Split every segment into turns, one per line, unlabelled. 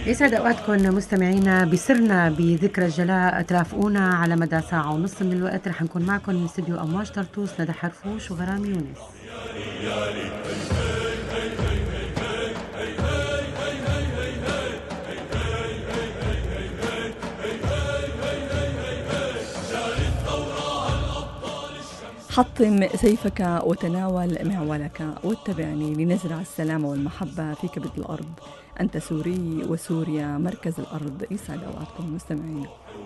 يسعد اوقاتكم مستمعينا. بسرنا بذكرى الجلاء ترافقونا على مدى ساعة ونص من الوقت. رح نكون معكم من استديو أمواج طرطوس، ندى حرفوش وغرام يونس.
حطم سيفك وتناول معولك واتبعني لنزرع السلام والمحبة في كبد الأرض. أنت سوري وسوريا مركز الأرض. يسعد أوقاتكم مستمعين.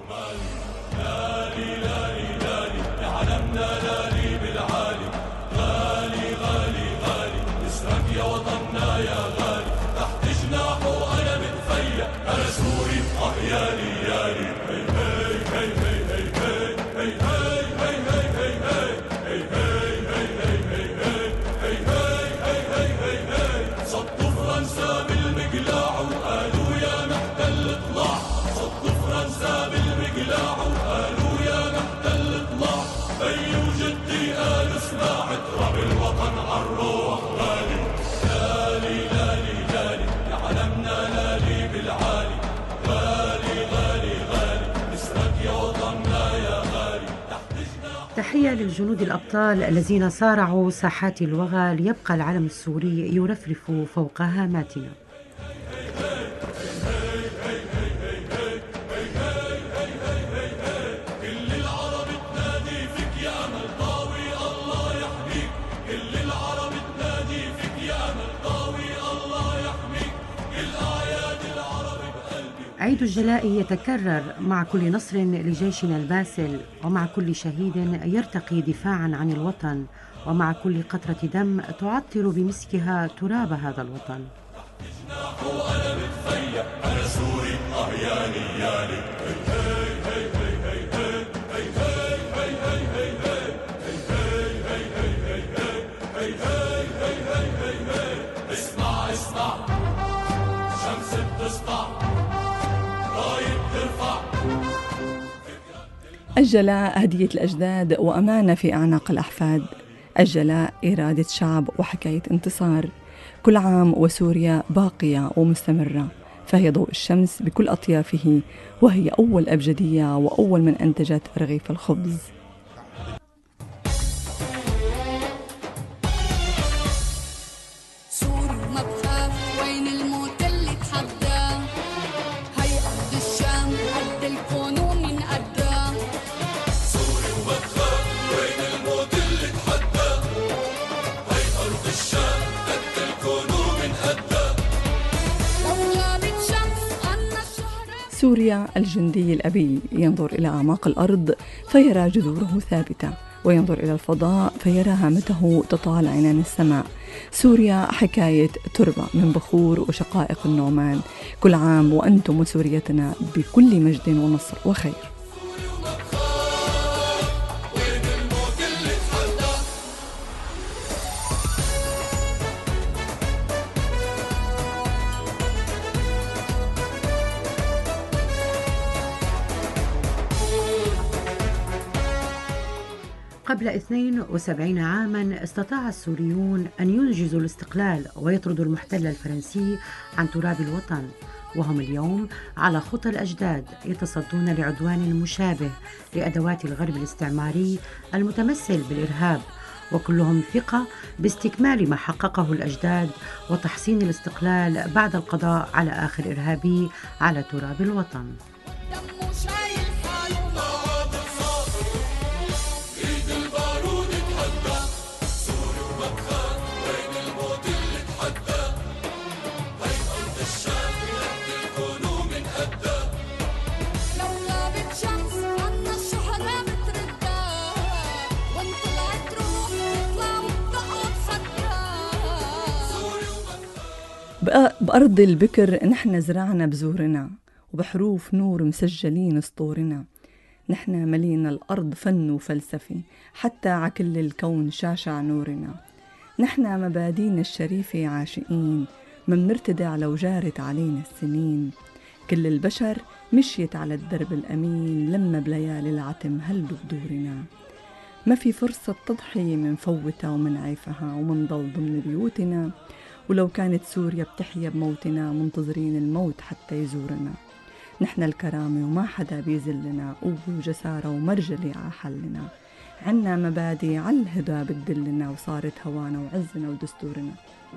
يا وطننا يا غالي تحت جناحه أنا متفيأ أنا سوري يالي يالي هي هي هي هي هي هي هي هي هي صدوا فرنسا بالمقلاع وقالوا يا محتل اطلع. صدوا فرنسا بالمقلاع وقالوا يا محتل اطلع. بي وجدي قالوا اسمع تراب الوطن عالروح غالي.
تحية للجنود الأبطال الذين صارعوا ساحات الوغى ليبقى العلم السوري يرفرف فوق هاماتنا. عيد الجلاء يتكرر مع كل نصر لجيشنا الباسل، ومع كل شهيد يرتقي دفاعا عن الوطن، ومع كل قطرة دم تعطر بمسكها تراب هذا الوطن. أنا سوري يالي يالي. اسمع اسمع شمس بتسطع. الجلاء هدية الأجداد وأمانة في أعناق الأحفاد. الجلاء إرادة شعب وحكاية انتصار. كل عام وسوريا باقية ومستمرة، فهي ضوء الشمس بكل أطيافه، وهي أول أبجدية وأول من أنتجت رغيف الخبز. سوريا الجندي الأبي ينظر إلى أعماق الأرض فيرى جذوره ثابتة، وينظر إلى الفضاء فيرى هامته تطال عنان السماء. سوريا حكاية تربة من بخور وشقائق النعمان. كل عام وأنتم وسوريتنا بكل مجد ونصر وخير. قبل 72 عاما استطاع السوريون أن ينجزوا الاستقلال ويطردوا المحتل الفرنسي عن تراب الوطن، وهم اليوم على خطى الأجداد يتصدون لعدوان مشابه لأدوات الغرب الاستعماري المتمثل بالإرهاب، وكلهم ثقة باستكمال ما حققه الأجداد وتحصين الاستقلال بعد القضاء على آخر إرهابي على تراب الوطن.
بأرض البكر نحن زرعنا بزورنا، وبحروف نور مسجلين سطورنا. نحن ملينا الأرض فن وفلسفي، حتى عكل الكون شاشع نورنا. نحن مبادينا الشريفة عاشقين، ما منرتدع لو جارت علينا السنين. كل البشر مشيت على الدرب الأمين، لما بليالي العتم هلوا بدورنا. ما في فرصة تضحية منفوتها ومنعيفها، ومنضل ضمن بيوتنا. ولو كانت سوريا بتحيا بموتنا منتظرين الموت حتى يزورنا. نحن الكرامة وما حدا بيزلنا، قوة وجسارة ومرجلة عحلنا، عنا مبادئ عالهدى بتدلنا، وصارت هوانا وعزنا ودستورنا.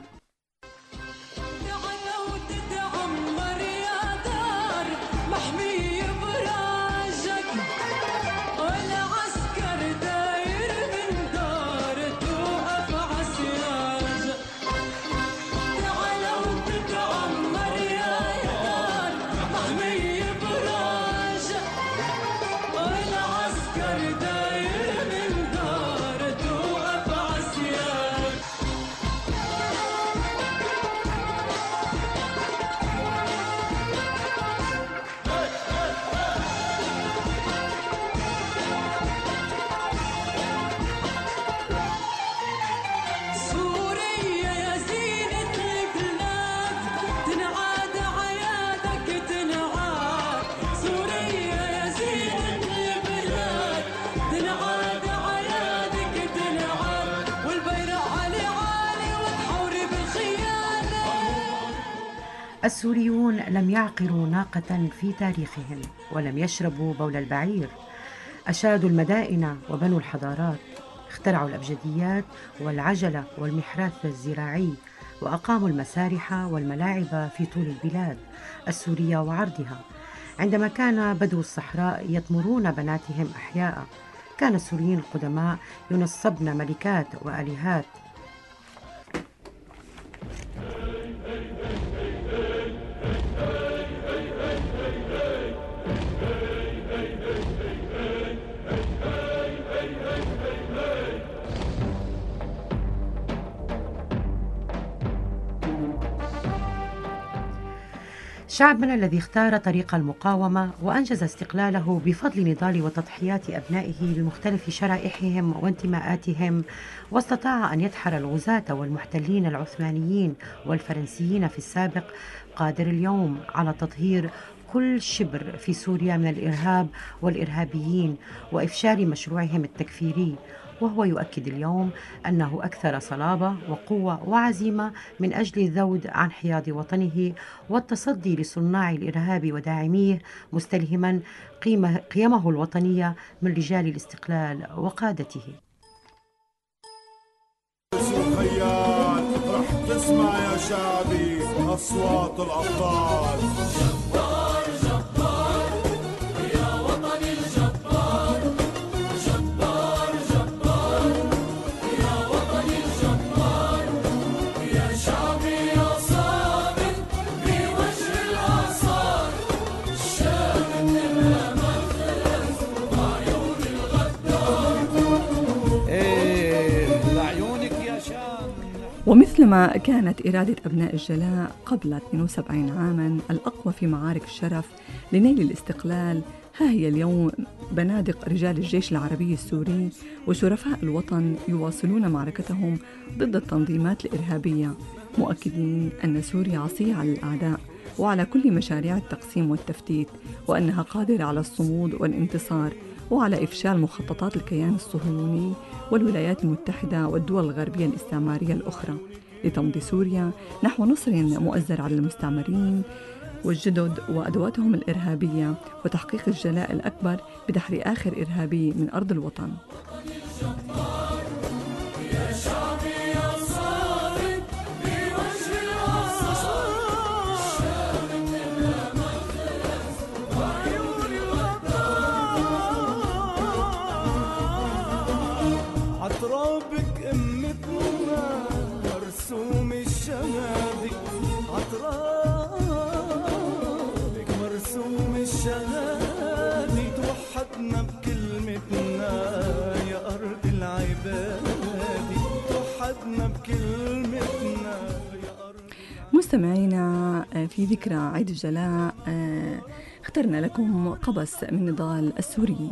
السوريون لم يعقروا ناقة في تاريخهم، ولم يشربوا بول البعير. أشادوا المدائن وبنوا الحضارات، اخترعوا الأبجديات والعجلة والمحراث الزراعي، وأقاموا المسارح والملاعب في طول البلاد السورية وعرضها. عندما كان بدو الصحراء يطمرون بناتهم أحياء، كان السوريين القدماء ينصبن ملكات وآلهات. شعبنا الذي اختار طريق المقاومة وأنجز استقلاله بفضل نضال وتضحيات أبنائه لمختلف شرائحهم وانتماءاتهم، واستطاع أن يدحر الغزاة والمحتلين العثمانيين والفرنسيين في السابق، قادر اليوم على تطهير كل شبر في سوريا من الإرهاب والإرهابيين وإفشال مشروعهم التكفيري. وهو يؤكد اليوم أنه أكثر صلابة وقوة وعزيمة من أجل الذود عن حياض وطنه والتصدي لصناع الإرهاب وداعميه، مستلهما قيمه الوطنية من رجال الاستقلال وقادته.
خيال رح تسمع يا شعبي أصوات الأبطال.
ومثلما كانت إرادة أبناء الجلاء قبل 72 عاما الأقوى في معارك الشرف لنيل الاستقلال، ها هي اليوم بنادق رجال الجيش العربي السوري وشرفاء الوطن يواصلون معركتهم ضد التنظيمات الإرهابية، مؤكدين أن سوريا عصية على الأعداء وعلى كل مشاريع التقسيم والتفتيت، وأنها قادرة على الصمود والانتصار وعلى إفشال مخططات الكيان الصهيوني والولايات المتحدة والدول الغربية الاستعمارية الأخرى لتمضي سوريا نحو نصر مؤزر على المستعمرين والجدد وأدواتهم الإرهابية، وتحقيق الجلاء الأكبر بدحر آخر إرهابي من أرض الوطن.
عطرابك أمتنا مرسوم الشهادي، عطرابك مرسوم الشهادي، توحدنا بكلمتنا يا أرض العبادي، توحدنا بكلمتنا يا أرض.
مستمعينا، في ذكرى عيد الجلاء اخترنا لكم قبس من نضال السوريين.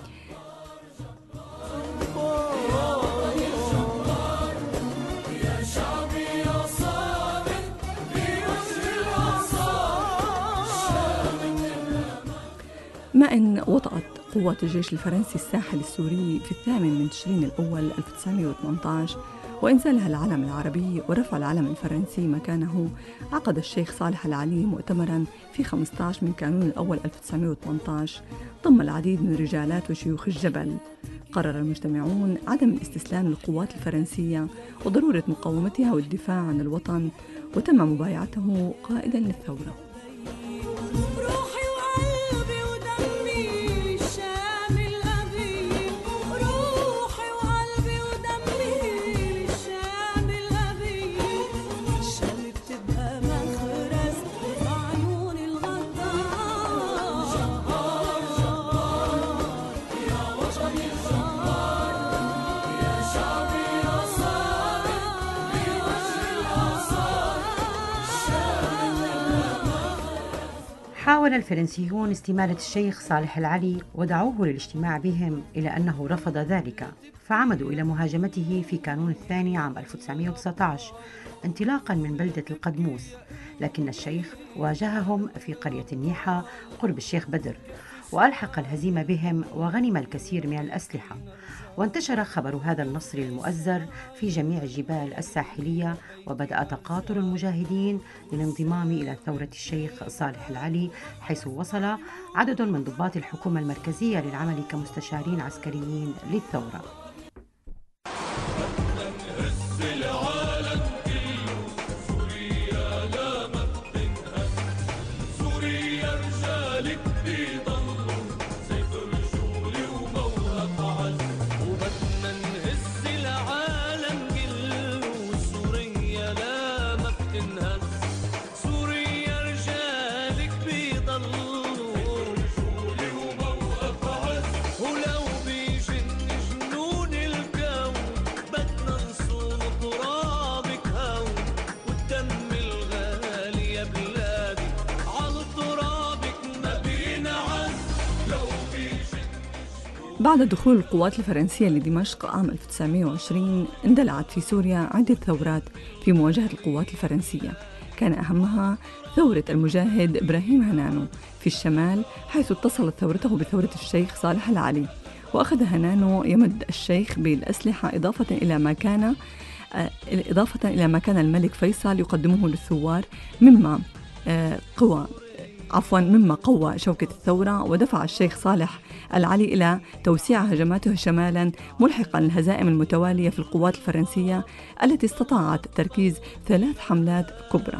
ما إن وطأت قوات الجيش الفرنسي الساحل السوري في 8 تشرين الأول 1918 وإنزالها العلم العربي ورفع العلم الفرنسي مكانه، عقد الشيخ صالح العلي مؤتمراً في 15 من كانون الأول 1918 ضم العديد من رجالات وشيوخ الجبل. قرر المجتمعون عدم الاستسلام للقوات الفرنسية وضرورة مقاومتها والدفاع عن الوطن، وتم مبايعته قائداً للثورة.
حاول الفرنسيون استمالة الشيخ صالح العلي ودعوه للاجتماع بهم، إلى أنه رفض ذلك، فعمدوا إلى مهاجمته في كانون الثاني عام 1919 انطلاقا من بلدة القدموس، لكن الشيخ واجههم في قرية النيحة قرب الشيخ بدر، وألحق الهزيمة بهم وغنم الكثير من الأسلحة. وانتشر خبر هذا النصر المؤزر في جميع الجبال الساحلية، وبدأ تقاطر المجاهدين للانضمام إلى ثورة الشيخ صالح العلي، حيث وصل عدد من ضباط الحكومة المركزية للعمل كمستشارين عسكريين للثورة.
بعد دخول القوات الفرنسية لدمشق عام 1920 اندلعت في سوريا عدة ثورات في مواجهة القوات الفرنسية، كان أهمها ثورة المجاهد إبراهيم هنانو في الشمال، حيث اتصلت ثورته بثورة الشيخ صالح العلي، وأخذ هنانو يمد الشيخ بالأسلحة إضافة إلى ما كان الملك فيصل يقدمه للثوار، مما قوى شوكة الثورة، ودفع الشيخ صالح العلي إلى توسيع هجماته شمالا، ملحقا الهزائم المتوالية في القوات الفرنسية التي استطاعت تركيز 3 حملات كبرى.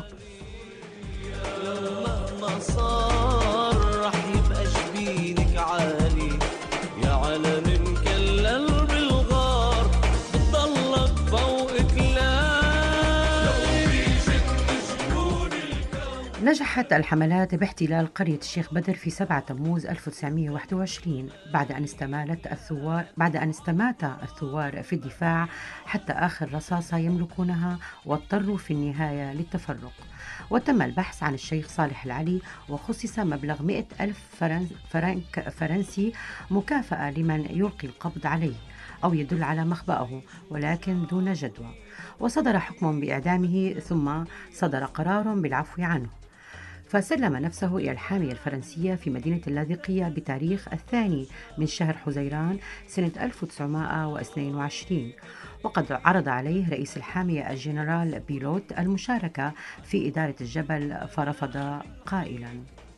نجحت الحملات باحتلال قرية الشيخ بدر في 7 تموز 1921 بعد أن استمات الثوار في الدفاع حتى آخر رصاصة يملكونها، واضطروا في النهاية للتفرق. وتم البحث عن الشيخ صالح العلي، وخصص مبلغ 100,000 فرنك فرنسي مكافأة لمن يلقي القبض عليه أو يدل على مخبأه، ولكن دون جدوى. وصدر حكم بإعدامه، ثم صدر قرار بالعفو عنه، فسلم نفسه إلى الحامية الفرنسية في مدينة اللاذقية بتاريخ 2 من شهر حزيران سنة 1922. وقد عرض عليه رئيس الحامية الجنرال بيلوت المشاركة في إدارة الجبل، فرفض قائلا: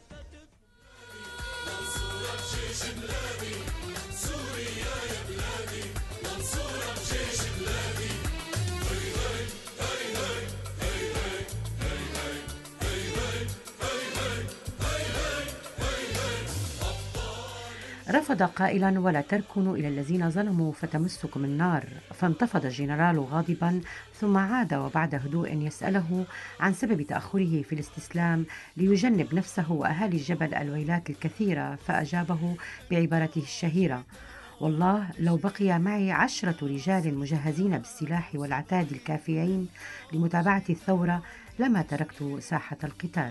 رفض قائلا: ولا تركنوا إلى الذين ظلموا فتمسكم النار. فانتفض الجنرال غاضبا، ثم عاد وبعد هدوء يسأله عن سبب تأخره في الاستسلام ليجنب نفسه وأهالي الجبل الويلات الكثيرة، فأجابه بعبارته الشهيرة: والله لو بقي معي 10 رجال مجهزين بالسلاح والعتاد الكافيين لمتابعة الثورة لما تركت ساحة القتال.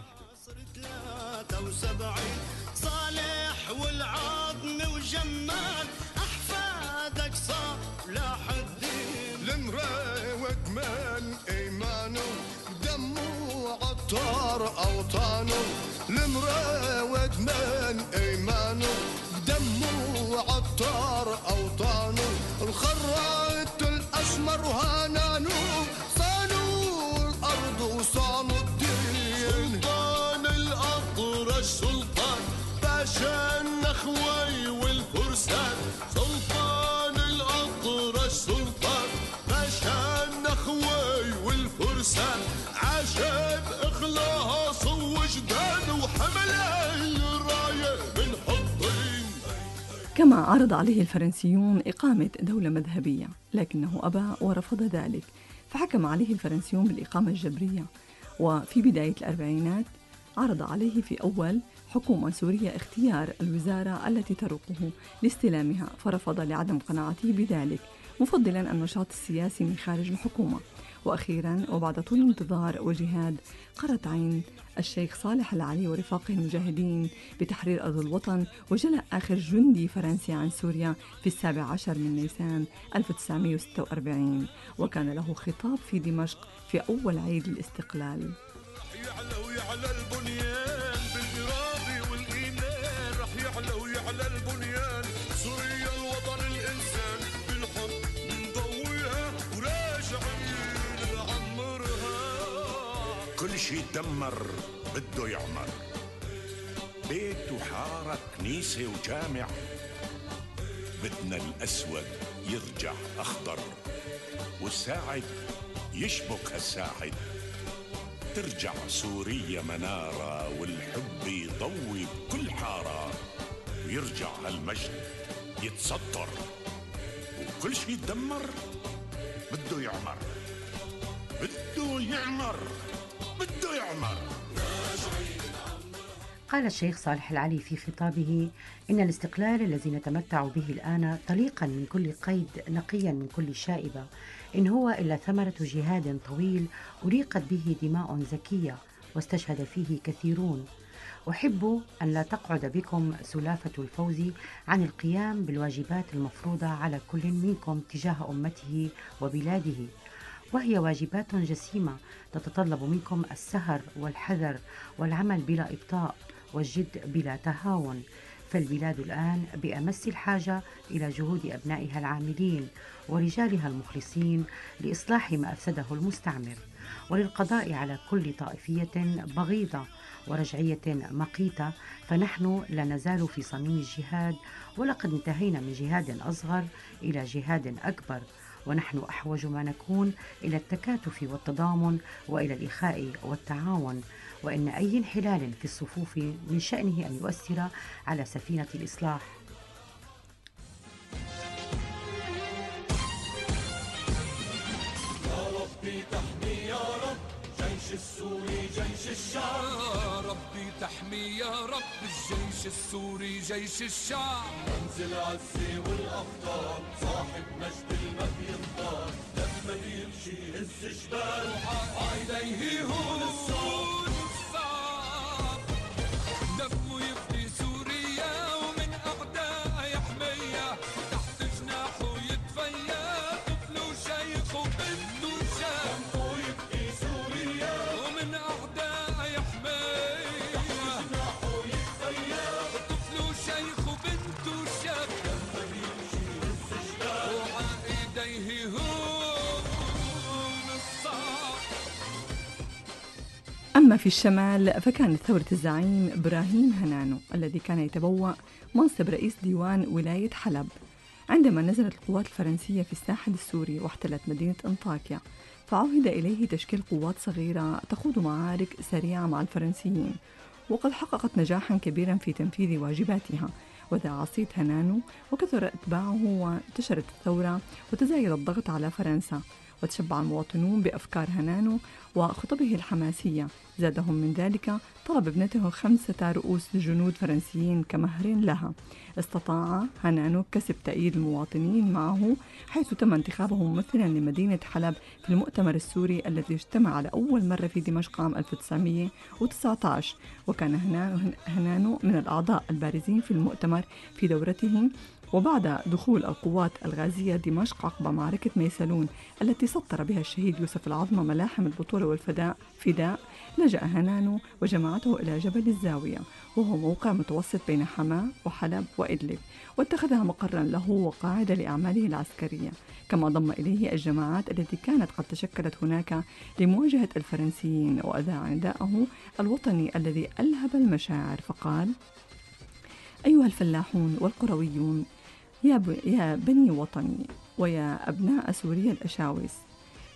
جمال أحفادك صار لحد المراوق من إيمانه دمه عطار أوطانه، المراوق من إيمانه دمه عطار أوطانه، الخراط الأسمر هانانه شاب اخلاص وجدان وحمل الراية من حطين.
كما عرض عليه الفرنسيون إقامة دولة مذهبية، لكنه أبى ورفض ذلك، فحكم عليه الفرنسيون بالإقامة الجبرية. وفي بداية الأربعينات عرض عليه في أول حكومة سورية اختيار الوزارة التي تروقه لاستلامها، فرفض لعدم قناعته بذلك، مفضلا النشاط السياسي من خارج الحكومة. وأخيرا وبعد طول انتظار وجهاد قرت عين الشيخ صالح العلي ورفاقه المجاهدين بتحرير أرض الوطن، وجلاء آخر جندي فرنسي عن سوريا في 17 من نيسان 1946، وكان له خطاب في دمشق في أول عيد الاستقلال.
يعلى البنيان بالإرادة والإيمان، رح يعلى البنيان سوريا الوطن الإنسان بالحب نضويها وراجعين نعمرها.
كل شي دمر بده يعمر، بيت وحارة كنيسة وجامع، بدنا الأسود يرجع أخضر والساعد يشبك هالساعد، ترجع سوريا منارة والحب يضوي بكل حارة، ويرجع هالمجد يتسطر. وكل شي يتدمر بده يعمر، بده يعمر، بده يعمر.
قال الشيخ صالح العلي في خطابه إن الاستقلال الذي نتمتع به الآن طليقا من كل قيد نقيا من كل شائبة، إن هو إلا ثمرة جهاد طويل أريقت به دماء زكية واستشهد فيه كثيرون. أحب أن لا تقعد بكم سلافة الفوز عن القيام بالواجبات المفروضة على كل منكم تجاه أمته وبلاده، وهي واجبات جسيمة تتطلب منكم السهر والحذر والعمل بلا إبطاء والجد بلا تهاون. فالبلاد الآن بأمس الحاجة إلى جهود أبنائها العاملين ورجالها المخلصين لإصلاح ما أفسده المستعمر، وللقضاء على كل طائفية بغيضة ورجعية مقيتة. فنحن لا نزال في صميم الجهاد، ولقد انتهينا من جهاد أصغر إلى جهاد أكبر، ونحن أحوج ما نكون إلى التكاتف والتضامن وإلى الإخاء والتعاون. وإن أي انحلال في الصفوف من شأنه أن يؤثر على سفينة الإصلاح.
يا ربي تحمي يا رب جيش السوري جيش الشعب،
يا ربي تحمي يا رب الجيش السوري جيش الشعب.
منزل عزي والأفكار صاحب مجد ما بينطار، لما بيمشي يهز جبال
عيديه هون الصعب، دمه يفدي سوريا ومن أعداء يحميها، تحت جناحه يتفيا طفل وشيخ وبنت وشاب،
دمه يبكي سوريا
ومن أعداء يحميها،
تحت جناحه يتفيا
طفل وشيخ وبنت وشاب،
لما بيمشي يهز جبال
وعيديه هون الصعب.
أما في الشمال فكانت ثورة الزعيم إبراهيم هنانو الذي كان يتبوأ منصب رئيس ديوان ولاية حلب عندما نزلت القوات الفرنسية في الساحل السوري واحتلت مدينة أنطاكيا، فعهد إليه تشكيل قوات صغيرة تخوض معارك سريعة مع الفرنسيين، وقد حققت نجاحا كبيرا في تنفيذ واجباتها. وذاع صيت هنانو وكثر أتباعه وانتشرت الثورة وتزايد الضغط على فرنسا، وتشبع المواطنون بأفكار هنانو وخطبه الحماسية. زادهم من ذلك طلب ابنته 5 رؤوس جنود فرنسيين كمهر لها. استطاع هنانو كسب تأييد المواطنين معه، حيث تم انتخابه ممثلا لمدينة حلب في المؤتمر السوري الذي اجتمع على أول مرة في دمشق عام 1919. وكان هنانو من الأعضاء البارزين في المؤتمر في دورته. وبعد دخول القوات الغازية دمشق عقب معركة ميسلون التي سطر بها الشهيد يوسف العظمى ملاحم البطولة والفداء لجأ هنانو وجماعته إلى جبل الزاوية، وهو موقع متوسط بين حماة وحلب وإدلب، واتخذها مقرا له وقاعدة لأعماله العسكرية. كما ضم إليه الجماعات التي كانت قد تشكلت هناك لمواجهة الفرنسيين، وأذاع نداءه الوطني الذي ألهب المشاعر فقال: أيها الفلاحون والقرويون، يا بني وطني ويا أبناء سوريا الأشاوس،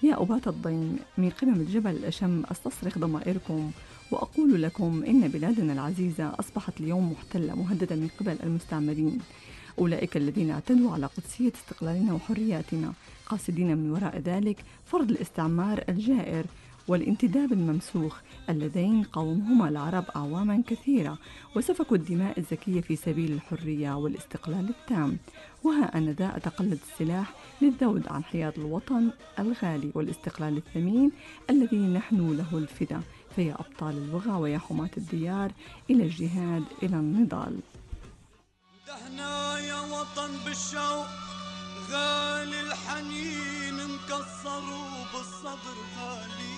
يا أبات الضيم من قمم الجبل الأشم أستصرخ ضمائركم وأقول لكم إن بلادنا العزيزة أصبحت اليوم محتلة مهددة من قبل المستعمرين، أولئك الذين اعتدوا على قدسية استقلالنا وحرياتنا، قاصدين من وراء ذلك فرض الاستعمار الجائر والانتداب الممسوخ اللذين قاومهما العرب أعواما كثيرة وسفكوا الدماء الزكية في سبيل الحرية والاستقلال التام. وها أنا ذا أتقلد السلاح للذود عن حياة الوطن الغالي والاستقلال الثمين الذي نحن له الفدا، فيا أبطال الوغى ويا حماة الديار إلى الجهاد إلى النضال.
دهنا يا وطن بالشوق غالي الحنين مكسروا بالصدر غالي،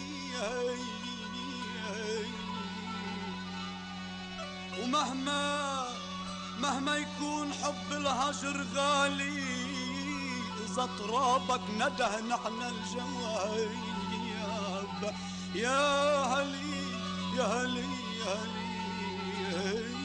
ومهما يكون حب الهجر غالي، إذا ترابك نده نحن الجوال. يا هلي يا هلي يا هلي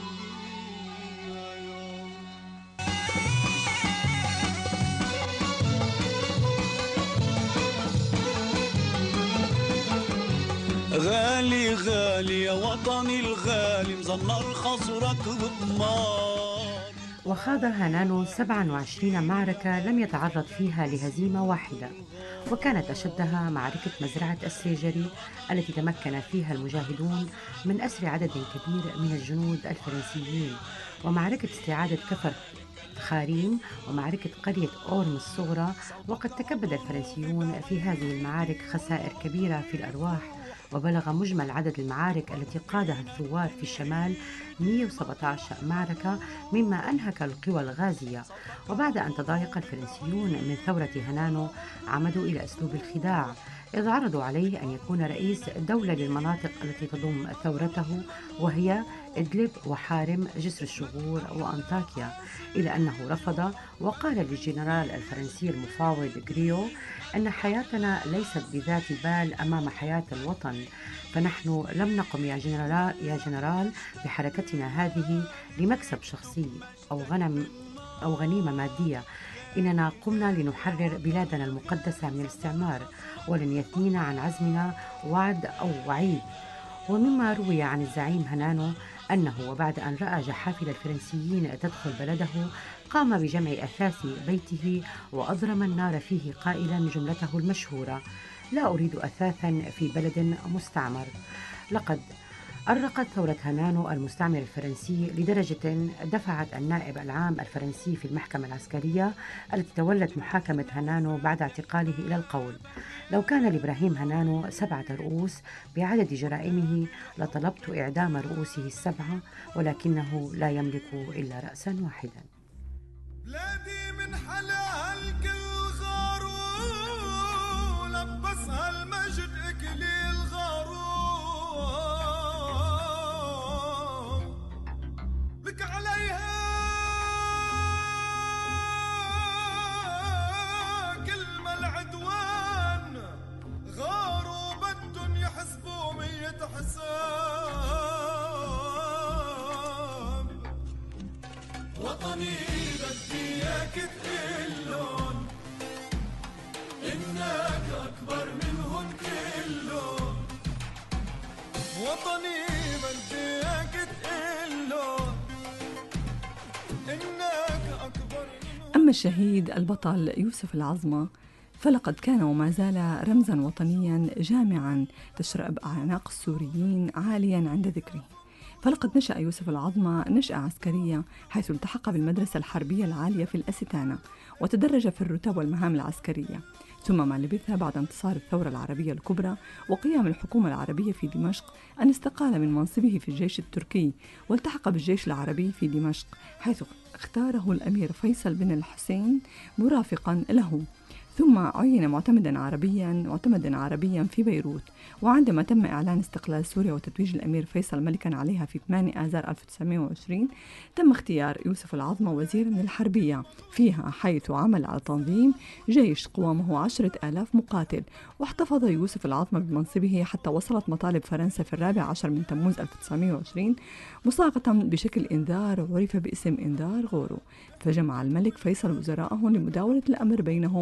غالي غالي يا وطني الغالي مزنر خصرك بضمان.
وخاض هانانو 27 معركة لم يتعرض فيها لهزيمة واحدة، وكانت أشدها معركة مزرعة السيجري التي تمكن فيها المجاهدون من أسر عدد كبير من الجنود الفرنسيين، ومعركة استعادة كفر خاريم، ومعركة قرية أورم الصغرى. وقد تكبد الفرنسيون في هذه المعارك خسائر كبيرة في الأرواح، وبلغ مجمل عدد المعارك التي قادها الثوار في الشمال 117 معركة، مما أنهك القوى الغازية. وبعد أن تضايق الفرنسيون من ثورة هانانو عمدوا إلى أسلوب الخداع، إذ عرضوا عليه أن يكون رئيس دولة للمناطق التي تضم ثورته، وهي إدلب وحارم جسر الشغور وأنطاكيا، إلى أنه رفض وقال للجنرال الفرنسي المفاوض غريو أن حياتنا ليست بذات بال أمام حياة الوطن، فنحن لم نقم يا جنرال بحركتنا هذه لمكسب شخصي أو غنيمة مادية، إننا قمنا لنحرر بلادنا المقدسة من الاستعمار، ولن يثنينا عن عزمنا وعد أو وعيد. ومما روي عن الزعيم هانانو أنه وبعد أن رأى جحافل الفرنسيين تدخل بلده قام بجمع أثاث بيته وأضرم النار فيه قائلا جملته المشهورة: لا أريد أثاثا في بلد مستعمر. لقد أرقت ثورة هانانو المستعمر الفرنسي لدرجة دفعت النائب العام الفرنسي في المحكمة العسكرية التي تولت محاكمة هانانو بعد اعتقاله إلى القول: لو كان لإبراهيم هانانو 7 رؤوس بعدد جرائمه لطلبت إعدام رؤوسه 7، ولكنه لا يملك إلا رأسا واحدا.
بلادي من حلاها الكل غارو لبسها المجد إكليل غارو، بك عليها كلمة العدوان غاروا بدن يحسبوا 100 حساب. وطني بدي اياك تقلن انك اكبر منهم كلهم، وطني بدي اياك تقلن انك اكبر منهم.
أما الشهيد البطل يوسف العظمة فلقد كان وما زال رمزا وطنيا جامعا تشرب أعناق السوريين عاليا عند ذكره. فلقد نشأ يوسف العظمة نشأة عسكرية، حيث التحق بالمدرسة الحربية العالية في الأستانة وتدرج في الرتب والمهام العسكرية، ثم ما لبثها بعد انتصار الثورة العربية الكبرى وقيام الحكومة العربية في دمشق أن استقال من منصبه في الجيش التركي والتحق بالجيش العربي في دمشق، حيث اختاره الأمير فيصل بن الحسين مرافقا له، ثم عين معتمدا عربيا في بيروت. وعندما تم إعلان استقلال سوريا وتتويج الأمير فيصل ملكا عليها في 8 آذار 1920 تم اختيار يوسف العظمة وزيرا للحربية فيها، حيث عمل على تنظيم جيش قوامه 10,000 مقاتل. واحتفظ يوسف العظمة بمنصبه حتى وصلت مطالب فرنسا في 14 من تموز 1920 مصاغة بشكل إنذار عرف باسم إنذار غورو، فجمع الملك فيصل وزراءه لمداولة الأمر بينهم،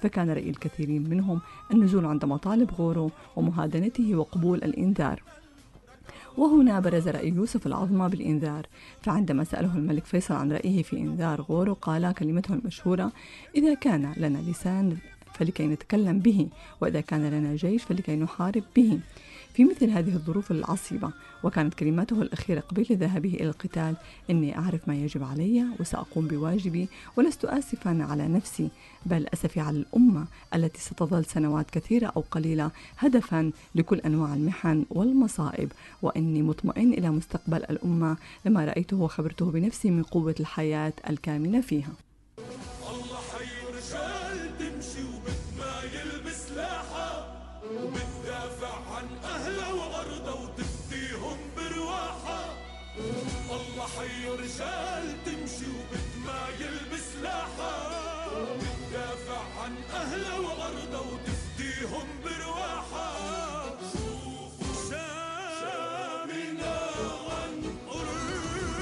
فكان رأي الكثيرين منهم النزول عند مطالب غورو ومهادنته وقبول الإنذار. وهنا برز رأي يوسف العظمى بالإنذار، فعندما سأله الملك فيصل عن رأيه في إنذار غورو قال كلمته المشهورة: إذا كان لنا لسان فلكي نتكلم به، وإذا كان لنا جيش فلكي نحارب به. في مثل هذه الظروف العصيبة، وكانت كلماته الأخيرة قبل ذهابه إلى القتال: إني أعرف ما يجب علي وسأقوم بواجبي، ولست آسفا على نفسي بل أسفي على الأمة التي ستظل سنوات كثيرة أو قليلة هدفا لكل أنواع المحن والمصائب، وإني مطمئن إلى مستقبل الأمة لما رأيته وخبرته بنفسي من قوة الحياة الكامنة فيها.
الله حي رجال تمشي وبتمايل بسلاحها وبتدافع عن أهلها وأرضها وتفديهم برواحها. الله حي رجال تمشي وبتمايل بسلاحها وبتدافع عن أهلها وأرضها وتفديهم برواحها. شوفوا شامنا ونقر.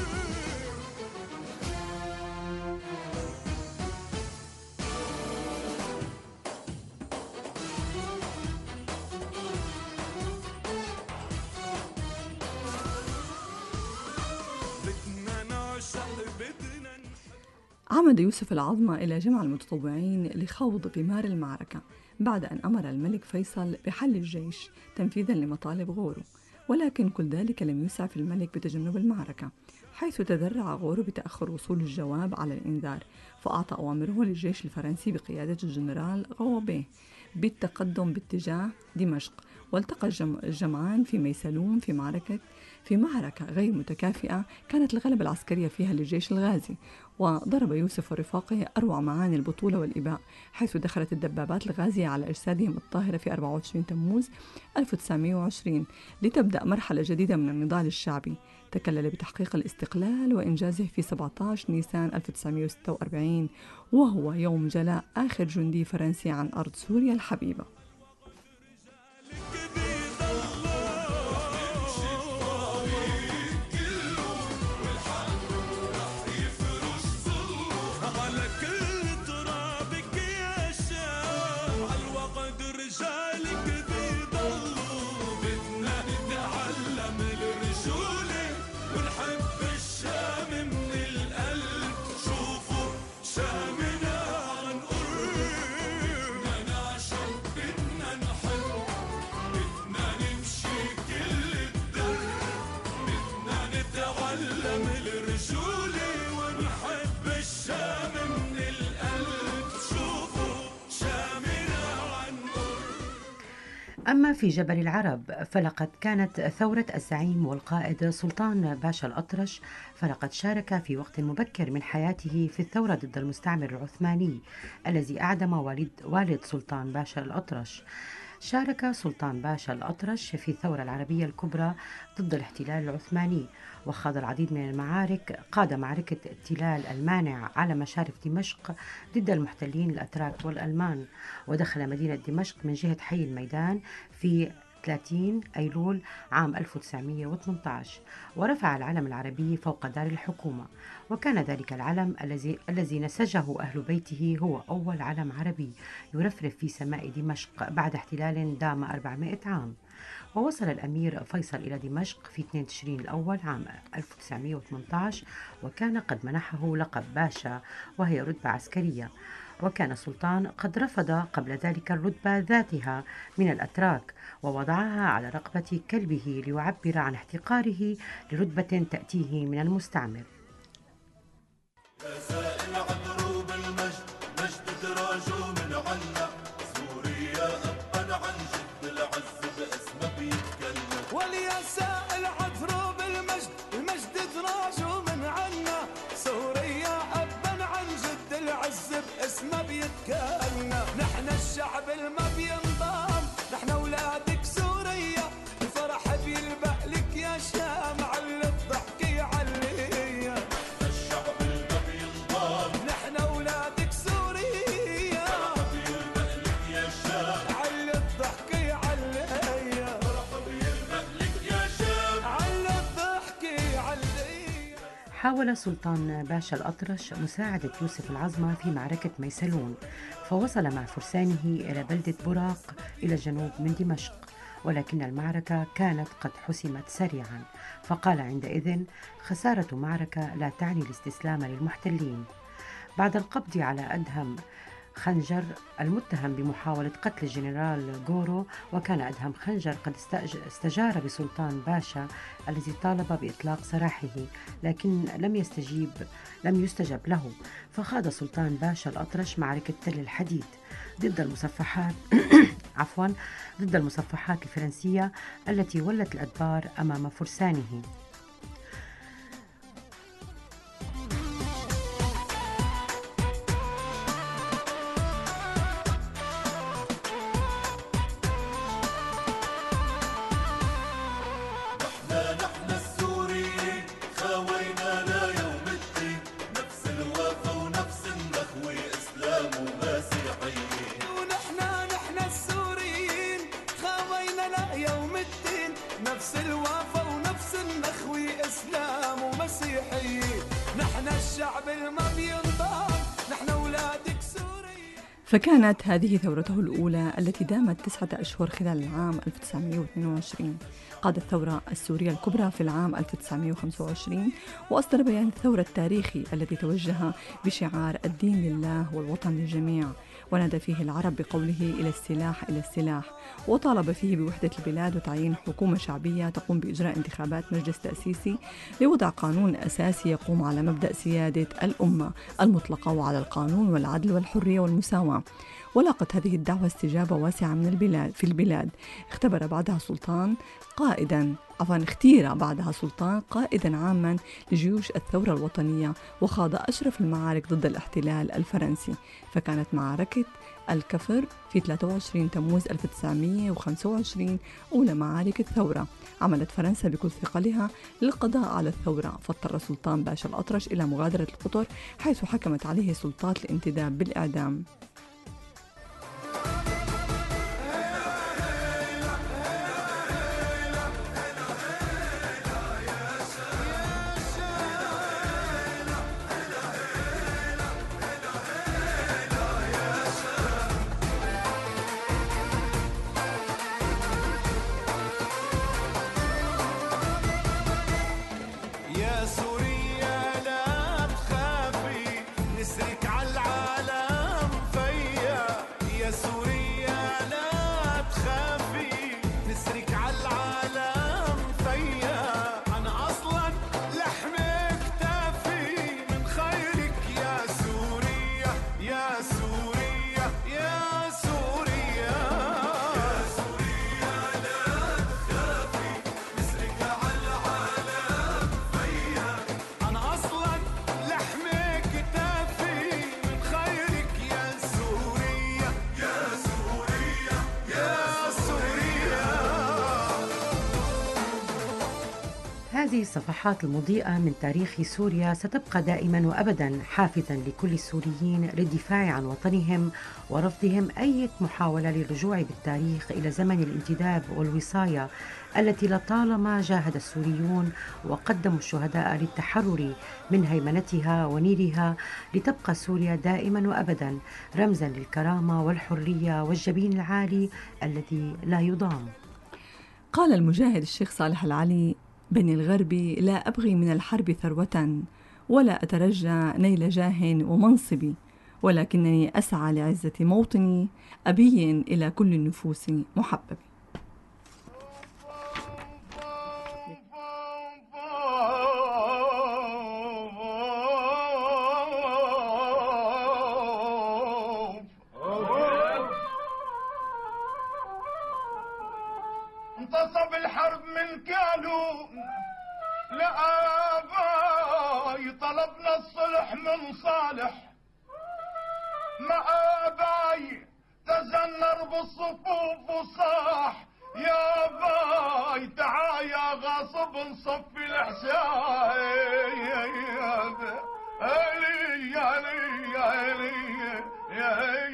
عمد يوسف العظمى إلى جمع المتطوعين لخوض ثمار المعركة بعد أن أمر الملك فيصل بحل الجيش تنفيذا لمطالب غورو، ولكن كل ذلك لم يسعف الملك بتجنب المعركة، حيث تذرع غورو بتأخر وصول الجواب على الإنذار، فأعطى أوامره للجيش الفرنسي بقيادة الجنرال غوابيه بالتقدم باتجاه دمشق، والتقى الجمعان في ميسلون في معركة غير متكافئة كانت الغلبة العسكرية فيها للجيش الغازي. وضرب يوسف ورفاقه أروع معاني البطولة والإباء، حيث دخلت الدبابات الغازية على أجسادهم الطاهرة في 24 تموز 1920 لتبدأ مرحلة جديدة من النضال الشعبي تكلل بتحقيق الاستقلال وإنجازه في 17 نيسان 1946، وهو يوم جلاء آخر جندي فرنسي عن أرض سوريا الحبيبة.
أما في جبل العرب فلقد كانت ثورة الزعيم والقائد سلطان باشا الأطرش، فلقد شارك في وقت مبكر من حياته في الثورة ضد المستعمر العثماني الذي أعدم والد سلطان باشا الأطرش. شارك سلطان باشا الأطرش في الثورة العربية الكبرى ضد الاحتلال العثماني، وخاض العديد من المعارك. قاد معركة التلال المانع على مشارف دمشق ضد المحتلين الأتراك والألمان، ودخل مدينة دمشق من جهة حي الميدان في 30 أيلول عام 1918، ورفع العلم العربي فوق دار الحكومة، وكان ذلك العلم الذي نسجه أهل بيته هو أول علم عربي يرفرف في سماء دمشق بعد احتلال دام 400 عام. ووصل الأمير فيصل إلى دمشق في 2 تشرين الأول عام 1918، وكان قد منحه لقب باشا وهي رتبة عسكرية، وكان السلطان قد رفض قبل ذلك الرتبة ذاتها من الأتراك ووضعها على رقبة كلبه ليعبر عن احتقاره لرتبة تأتيه من المستعمر.
يا سائل عن دروب المجد، مجد دراجه من عنا، سوريا أبا عن جد العز باسمه بيتكلم. وليا سائل عن دروب المجد، المجد دراجه من عنا، سوريا أبا عن جد العز باسمه بيتكلم. نحن الشعب الما بينضام، نحن أولادك سوريا، الفرح بيلبق لك يا شام، على الضحك يعليا. الشعب الما بينضام، نحن أولادك سوريا، الفرح بيلبق لك يا شام، على الضحك يعليا. الفرح بيلبق لك يا شام، على الضحك يعليا.
حاول سلطان باشا الأطرش مساعدة يوسف العظمة في معركة ميسلون، فوصل مع فرسانه إلى بلدة براق إلى الجنوب من دمشق، ولكن المعركة كانت قد حسمت سريعا، فقال عندئذ: خسارة معركة لا تعني الاستسلام للمحتلين. بعد القبض على أدهم خنجر المتهم بمحاولة قتل الجنرال غورو، وكان أدهم خنجر قد استجار بسلطان باشا الذي طالب بإطلاق سراحه، لكن لم يستجب له، فخاض سلطان باشا الأطرش معركة تل الحديد ضد المصفحات ضد المصفحات الفرنسية التي ولت الأدبار أمام فرسانه.
نحن السوريين خاوينا ليوم الدين، نفس الوفا ونفس النخوة إسلام ومسيحيين.
نحن السوريين خاوينا ليوم الدين، نفس الوفا ونفس النخوة إسلام ومسيحيين. نحن الشعب الما بينضام، نحن أولادك سوريين.
فكانت هذه ثورته الأولى التي دامت 9 أشهر خلال العام 1922. قاد الثورة السورية الكبرى في العام 1925 وأصدر بيان الثورة التاريخي الذي توجه بشعار الدين لله والوطن للجميع، ونادى فيه العرب بقوله إلى السلاح إلى السلاح، وطالب فيه بوحدة البلاد وتعيين حكومة شعبية تقوم بإجراء انتخابات مجلس تأسيسي لوضع قانون أساسي يقوم على مبدأ سيادة الأمة المطلقة وعلى القانون والعدل والحرية والمساواة. ولاقت هذه الدعوة استجابة واسعة في البلاد. اختير بعدها سلطان قائدا عاما لجيوش الثورة الوطنية، وخاض أشرف المعارك ضد الاحتلال الفرنسي، فكانت معركة الكفر في 23 تموز 1925 أولى معارك الثورة. عملت فرنسا بكل ثقلها للقضاء على الثورة، فاضطر سلطان باشا الأطرش إلى مغادرة القطر، حيث حكمت عليه سلطات الانتداب بالإعدام.
يا سوريا لا تخافي، نسرك على العالم فيا. يا سوريا لا تخافي، نسرك على العالم فيا. أنا أصلا لحم كتافي من خيرك يا سوريا، يا سوريا، يا سوريا. يا سوريا لا تخافي، نسرك على العالم فيا. أنا أصلا لحم كتافي من خيرك يا سوريا، يا سوريا، يا سوريا.
هذه الصفحات المضيئة من تاريخ سوريا ستبقى دائما وأبدا حافزا لكل السوريين للدفاع عن وطنهم ورفضهم أي محاولة للرجوع بالتاريخ إلى زمن الانتداب والوصاية التي لطالما جاهد السوريون وقدموا الشهداء للتحرر من هيمنتها ونيرها، لتبقى سوريا دائما وأبدا رمزا للكرامة والحرية والجبين العالي الذي لا يضام.
قال المجاهد الشيخ صالح العلي: بني الغرب لا أبغي من الحرب ثروة، ولا أترجى نيل جاه ومنصب، ولكنني أسعى لعزة موطني، أبي إلى كل النفوس محبب.
انتصب الحرب من كانوا لآباي، طلبنا الصلح من صالح ما آباي، تزنر بالصفوف وصاح يا باي تعايا غاصب نصفي الحساب. الي يا لي يا لي يا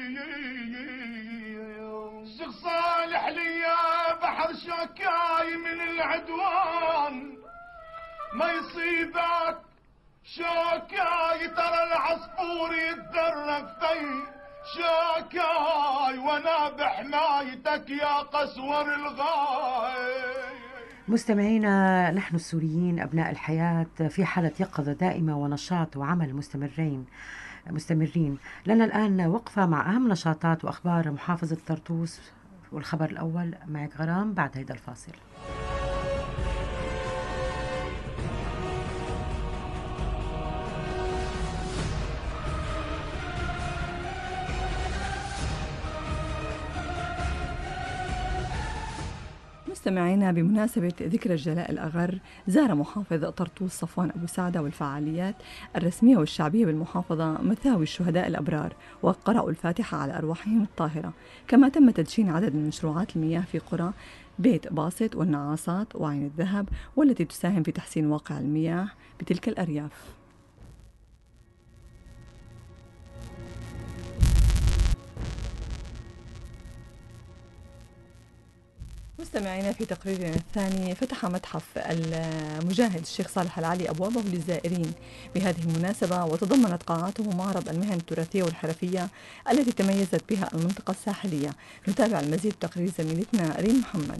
الشيخ صالح لي يا بحر شكاي من العدوان، ما يصيبك
شاكاي ترى العصفور يتدرب في شاكاي وانا بحمايتك يا قسور الغاي.
مستمعينا، نحن السوريين أبناء الحياة في حالة يقظة دائمة ونشاط وعمل مستمرين. لنا الآن وقفة مع أهم نشاطات وأخبار محافظة طرطوس، والخبر الأول معك غرام بعد هيدا الفاصل.
مستمعينا، بمناسبة ذكرى الجلاء الأغر، زار محافظ طرطوس صفوان أبو سعدة والفعاليات الرسمية والشعبية بالمحافظة مثاوي الشهداء الأبرار، وقرأوا الفاتحة على أرواحهم الطاهرة. كما تم تدشين عدد من مشروعات المياه في قرى بيت باسط والنعاصات وعين الذهب، والتي تساهم في تحسين واقع المياه بتلك الأرياف. مستمعينا، في تقريرنا الثاني، فتح متحف المجاهد الشيخ صالح العلي أبوابه للزائرين بهذه المناسبة، وتضمنت قاعاته معرض المهن التراثية والحرفية التي تميزت بها المنطقة الساحلية. نتابع المزيد تقرير زميلتنا ريم محمد.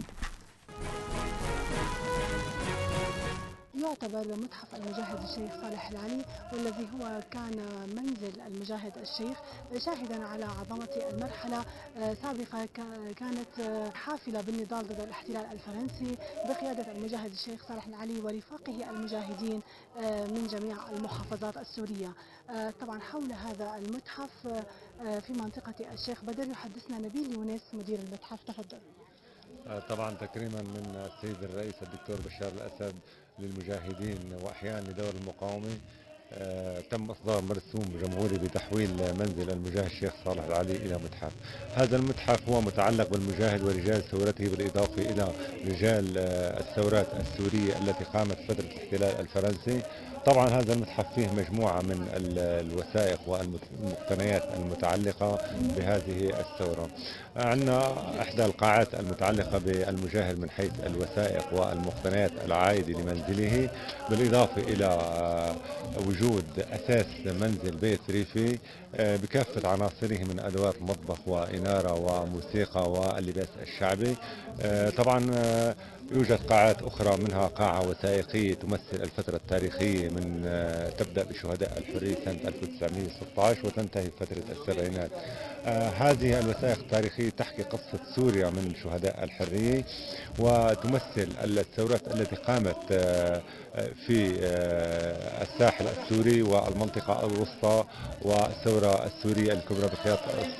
يعتبر متحف المجاهد الشيخ صالح العلي، والذي هو كان منزل المجاهد الشيخ، شاهدا على عظمة المرحلة. سابقا كانت حافلة بالنضال ضد الاحتلال الفرنسي بقيادة المجاهد الشيخ صالح العلي ورفاقه المجاهدين من جميع المحافظات السورية. طبعا حول هذا المتحف في منطقة الشيخ بدر يحدثنا نبيل يونس مدير المتحف. تفضل.
طبعا تكريما من السيد الرئيس الدكتور بشار الأسد للمجاهدين وأحياء الندور المقاومة، تم إصدار مرسوم جمهوري بتحويل منزل المجاهد الشيخ صالح العلي إلى متحف. هذا المتحف هو متعلق بالمجاهد ورجال ثورته، بالإضافة إلى رجال الثورات السورية التي قامت فترة الاحتلال الفرنسي. طبعا هذا المتحف فيه مجموعة من الوثائق والمقتنيات المتعلقة بهذه الثورة. عندنا إحدى القاعات المتعلقة بالمجاهد من حيث الوثائق والمقتنيات العائدة لمنزله، بالإضافة إلى وجود أساس منزل بيت ريفي بكافة عناصره من أدوات مطبخ وإنارة وموسيقى واللباس الشعبي. طبعا يوجد قاعات أخرى، منها قاعة وثائقية تمثل الفترة التاريخية من تبدأ بشهداء الحرية سنة 1916 وتنتهي بفترة السبعينات. هذه الوثائق التاريخية تحكي قصة سوريا من شهداء الحرية، وتمثل الثورات التي قامت في الساحل السوري والمنطقة الوسطى، والثورة السورية الكبرى بقيادة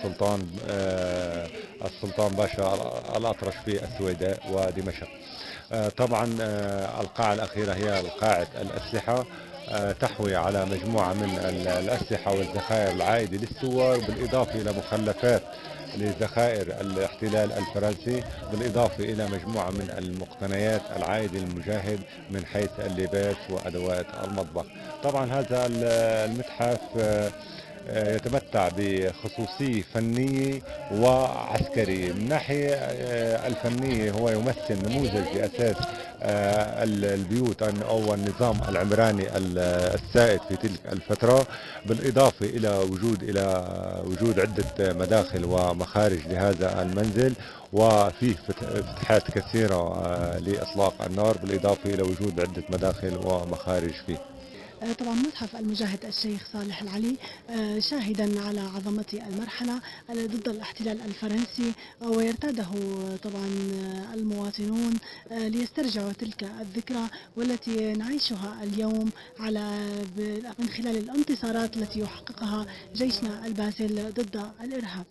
السلطان باشا الأطرش في السويداء ودمشق. طبعا القاعة الأخيرة هي قاعة الأسلحة، تحوي على مجموعة من الأسلحة والذخائر العائدة للثوار، بالإضافة إلى مخلفات لذخائر الاحتلال الفرنسي، بالإضافة إلى مجموعة من المقتنيات العائدة للمجاهد من حيث اللباس وأدوات المطبخ. طبعا هذا المتحف يتمتع بخصوصية فنية وعسكرية. من ناحية الفنية هو يمثل نموذج لأساس البيوت أو النظام العمراني السائد في تلك الفترة، بالإضافة إلى وجود عدة مداخل ومخارج لهذا المنزل، وفيه فتحات كثيرة لإطلاق النار، بالإضافة إلى وجود عدة مداخل ومخارج فيه.
طبعا متحف المجاهد الشيخ صالح العلي شاهدا على عظمة المرحلة ضد الاحتلال الفرنسي، ويرتاده طبعا المواطنون ليسترجعوا تلك الذكرى والتي نعيشها اليوم من خلال الانتصارات التي يحققها جيشنا الباسل ضد الإرهاب.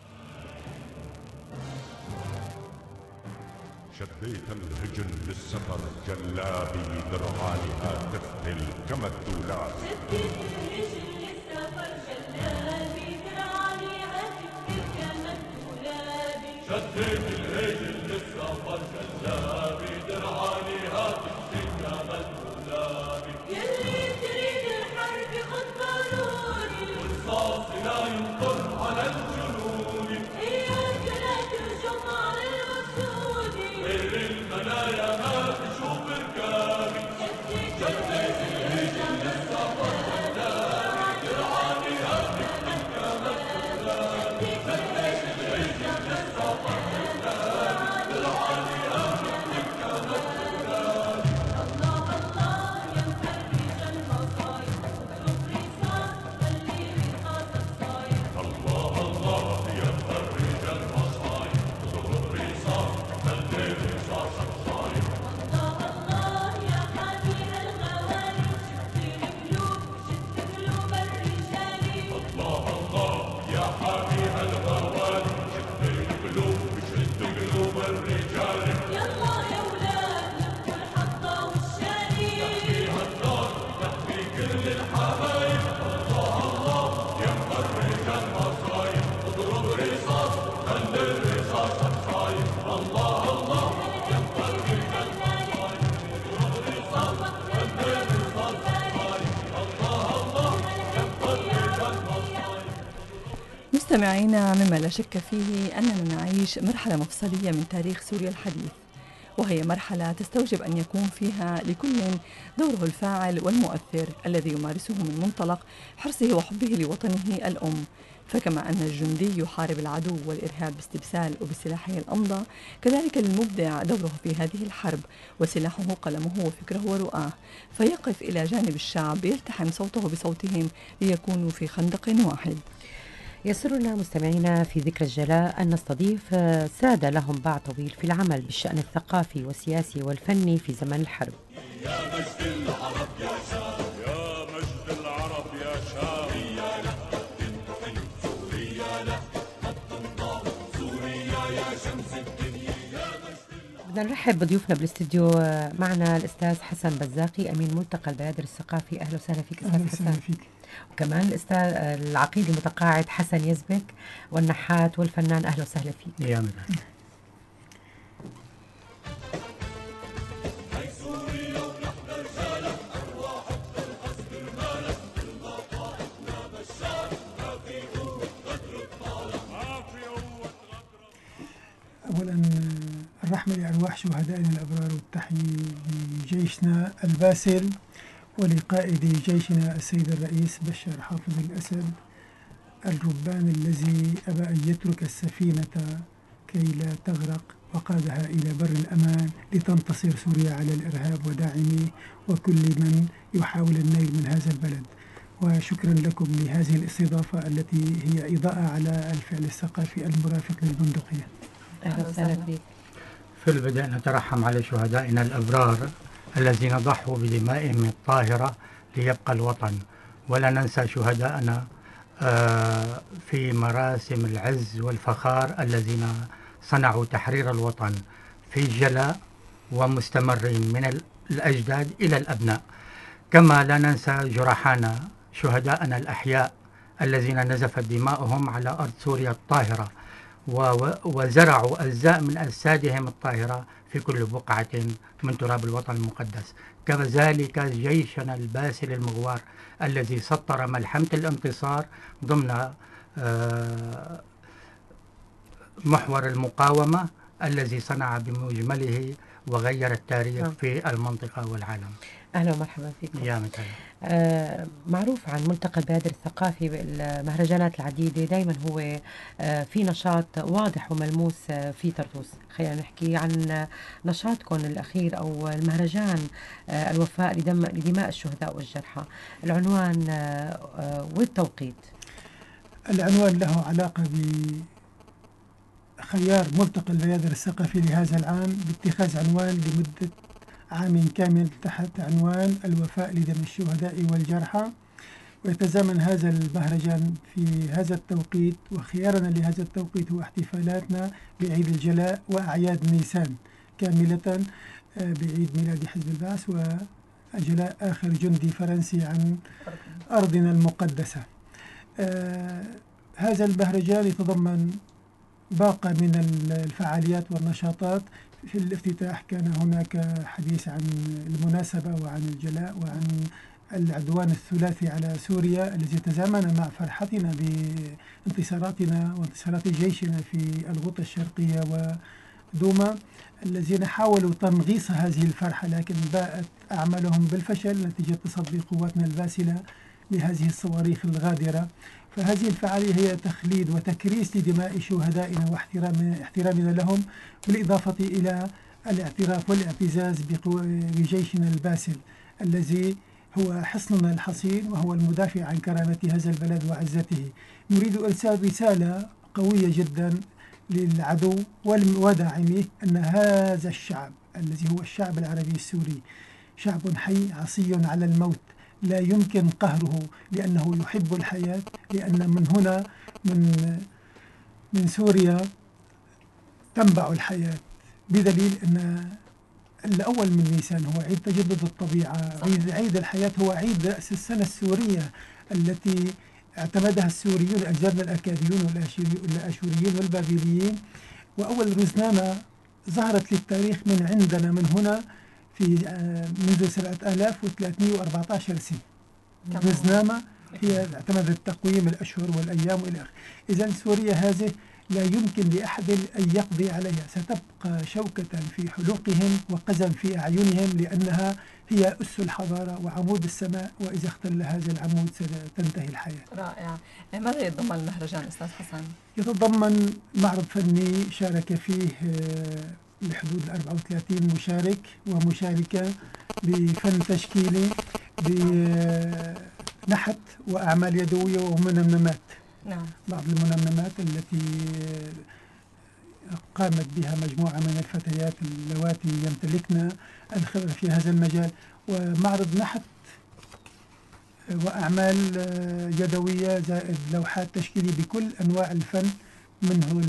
شديت الهجن للسفر جلابي درعانها تفتل كما الدولاب. شديت الهجن للسفر جلابي درعانها تفتل كما الدولاب. شديت الهجن للسفر جلابي درعانها تفتل كما الدولاب. يلي تريد الحرب خد قانوني، والرصاص لا ينطر على الجنود. اياك لا تهجم على المقصود، غير المنايا ما تشوف ركابي. شديت الهجن للسفر
مستمعينا، مما لا شك فيه أننا نعيش مرحلة مفصلية من تاريخ سوريا الحديث، وهي مرحلة تستوجب أن يكون فيها لكل دوره الفاعل والمؤثر الذي يمارسه من منطلق حرصه وحبه لوطنه الأم. فكما أن الجندي يحارب العدو والإرهاب باستبسال وبسلاحه الأمضى، كذلك المبدع دوره في هذه الحرب، وسلاحه قلمه وفكره ورؤاه، فيقف إلى جانب الشعب يلتحم صوته بصوتهم ليكونوا في خندق واحد.
يسرنا مستمعينا في ذكرى الجلاء أن نستضيف سادة لهم باع طويل في العمل بالشأن الثقافي والسياسي والفني في زمن الحرب.
يا مجد العرب يا شام، يا مجد العرب يا شام، سوريا له الدين، سوريا له الضم، سوريا يا شمس الدنيا يا مجد.
بدنا نرحب بضيوفنا بالاستديو. معنا الأستاذ حسن بزاقي أمين ملتقى البيادر الثقافي. أهلا وسهلا فيك أستاذ حسن. وكمان الأستاذ العقيد المتقاعد حسن يزبك والنحات والفنان. أهلا وسهلا فيك.
يا مدحت.
أولا الرحمة لأرواح شهدائنا الأبرار والتحية لجيشنا الباسل ولقائد جيشنا السيد الرئيس بشار حافظ الأسد الربان الذي أبى أن يترك السفينة كي لا تغرق وقادها إلى بر الأمان لتنتصر سوريا على الإرهاب وداعميه وكل من يحاول النيل من هذا البلد. وشكرا لكم لهذه الاستضافة التي هي إضاءة على الفعل الثقافي المرافق للبندقية.
أهلا وسهلا فيك.
في البدء نترحم على شهدائنا الأبرار الذين ضحوا بدمائهم الطاهرة ليبقى الوطن، ولا ننسى شهدائنا في مراسم العز والفخار الذين صنعوا تحرير الوطن في الجلاء ومستمرين من الأجداد إلى الأبناء. كما لا ننسى جرحانا شهدائنا الأحياء الذين نزفت دماؤهم على أرض سوريا الطاهرة وزرعوا أجزاء من أجسادهم الطاهرة في كل بقعة من تراب الوطن المقدس. كذلك جيشنا الباسل المغوار الذي سطر ملحمة الانتصار ضمن محور المقاومة الذي صنع بمجمله وغير التاريخ في المنطقة والعالم.
أهلا ومرحبا فيكم.
يا مثلا.
معروف عن ملتقى البيادر الثقافي بالمهرجانات العديدة دايما هو في نشاط واضح وملموس في طرطوس. خلينا نحكي عن نشاطكم الأخير أو المهرجان الوفاء لدماء الشهداء والجرحى. العنوان والتوقيت.
العنوان له علاقة بخيار ملتقى البيادر الثقافي لهذا العام باتخاذ عنوان لمدة عام كامل تحت عنوان الوفاء لدم الشهداء والجرحى. ويتزامن هذا المهرجان في هذا التوقيت، وخيارنا لهذا التوقيت هو احتفالاتنا بعيد الجلاء وأعياد نيسان كاملة بعيد ميلاد حزب البعث وجلاء آخر جندي فرنسي عن أرضنا المقدسة. هذا المهرجان يتضمن باقة من الفعاليات والنشاطات. في الافتتاح كان هناك حديث عن المناسبة وعن الجلاء وعن العدوان الثلاثي على سوريا الذي تزامن مع فرحتنا بانتصاراتنا وانتصارات جيشنا في الغوطة الشرقية ودوما، الذين حاولوا تنغيص هذه الفرحة لكن باءت أعمالهم بالفشل نتيجة تصدي قواتنا الباسلة لهذه الصواريخ الغادرة. فهذه الفعالية هي تخليد وتكريس لدماء شهدائنا واحترامنا لهم، بالإضافة إلى الاعتراف والاعتزاز بجيشنا الباسل الذي هو حصننا الحصين وهو المدافع عن كرامة هذا البلد وعزته. نريد إرسال رسالة قوية جدا للعدو وداعميه أن هذا الشعب الذي هو الشعب العربي السوري شعب حي عصي على الموت، لا يمكن قهره لأنه يحب الحياة، لأن من هنا من سوريا تنبع الحياة، بدليل أن الأول من نيسان هو عيد تجدد الطبيعة. عيد الحياة هو عيد رأس السنة السورية التي اعتمدها السوريون أجدادنا الأكاديون والآشوريين والبابليين، وأول رزنامة ظهرت للتاريخ من عندنا من هنا في منذ 7314 سنة. رزنامة هي اعتمدت تقويم الأشهر والأيام وإلى آخره. إذا سوريا هذه لا يمكن لأحد أن يقضي عليها، ستبقى شوكة في حلوقهم وقزم في أعينهم، لأنها هي أس الحضارة وعمود السماء، وإذا اختل هذا العمود ستنتهي الحياة.
رائع. ماذا يتضمن المهرجان أستاذ حسن؟
يتضمن معرض فني شارك فيه بحدود 34 مشارك ومشاركة بفن تشكيلي، بنحت وأعمال يدوية ومنمنمات.
نعم.
بعض المنمنمات التي قامت بها مجموعة من الفتيات اللواتي يمتلكن الخبرة في هذا المجال، ومعرض نحت وأعمال يدوية زائد لوحات تشكيلية بكل أنواع الفن، منه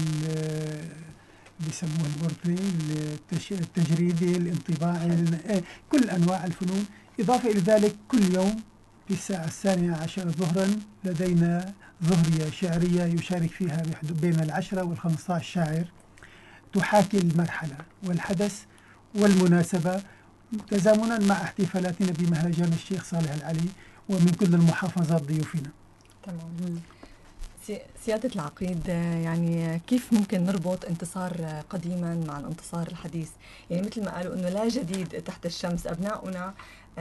بيسموه البورتري، التجريدي، الانطباعي، كل أنواع الفنون. إضافة إلى ذلك كل يوم في الساعة 12 ظهرا لدينا ظهرية شعرية يشارك فيها بين 10 و15 شاعر، تحاكي المرحلة والحدث والمناسبة تزامنا مع احتفالاتنا بمهرجان الشيخ صالح العلي ومن كل المحافظات ضيوفنا.
تمام. سيادة العقيد، يعني كيف ممكن نربط انتصار قديما مع الانتصار الحديث؟ يعني مثل ما قالوا انه لا جديد تحت الشمس، ابناؤنا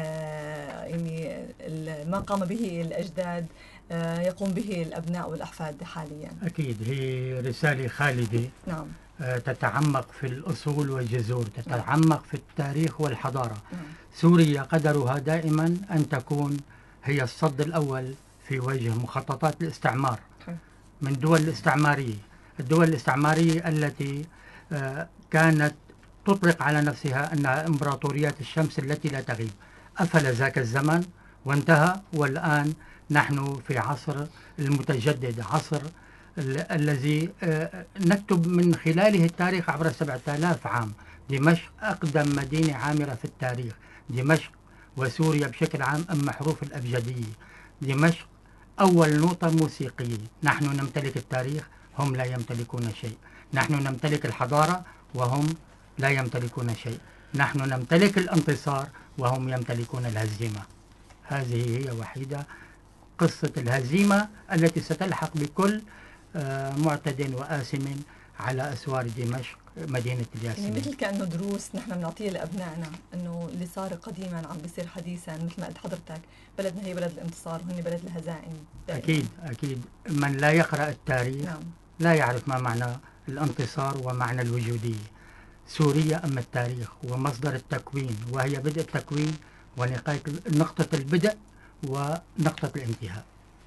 يعني ما قام به الاجداد يقوم به الابناء والاحفاد حاليا.
اكيد هي رسالة خالدة.
نعم.
تتعمق في الأصول والجذور، تتعمق في التاريخ والحضارة.
نعم.
سوريا قدرها دائما أن تكون هي الصد الأول في وجه مخططات الاستعمار من دول الاستعمارية. الدول الاستعمارية التي كانت تطلق على نفسها أنها إمبراطوريات الشمس التي لا تغيب. أفل ذاك الزمن وانتهى، والآن نحن في عصر المتجدد، عصر الذي نكتب من خلاله التاريخ عبر 7000 عام. دمشق أقدم مدينة عامرة في التاريخ، دمشق وسوريا بشكل عام أم حروف الأبجدية. دمشق أول نقطة موسيقية. نحن نمتلك التاريخ، هم لا يمتلكون شيء. نحن نمتلك الحضارة وهم لا يمتلكون شيء. نحن نمتلك الانتصار وهم يمتلكون الهزيمة. هذه هي وحيدة قصة الهزيمة التي ستلحق بكل معتد وآثم على أسوار دمشق مدينة الياسمين.
يعني مثل كأنه دروس نحن بنعطيها لأبنائنا، إنه اللي صار قديما عم بيصير حديثا. مثل ما قلت حضرتك، بلدنا هي بلد الانتصار وهن بلد الهزائم.
أكيد أكيد. من لا يقرأ التاريخ
نعم. لا
يعرف ما معنى الانتصار ومعنى الوجودية. سوريا أم التاريخ ومصدر التكوين، وهي بدء التكوين ونقاط نقطة البدء ونقطة الانتهاء.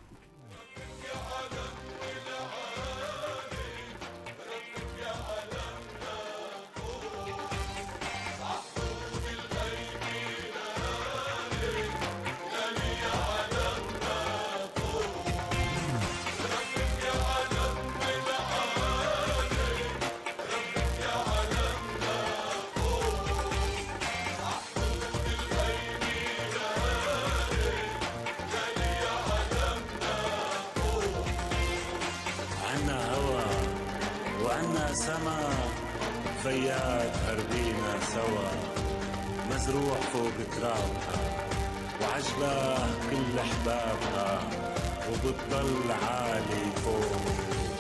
سما فيات هربينا سوا، مزروع فوق ترابها وعجباه كل احبابها وبتضل عالي فوق.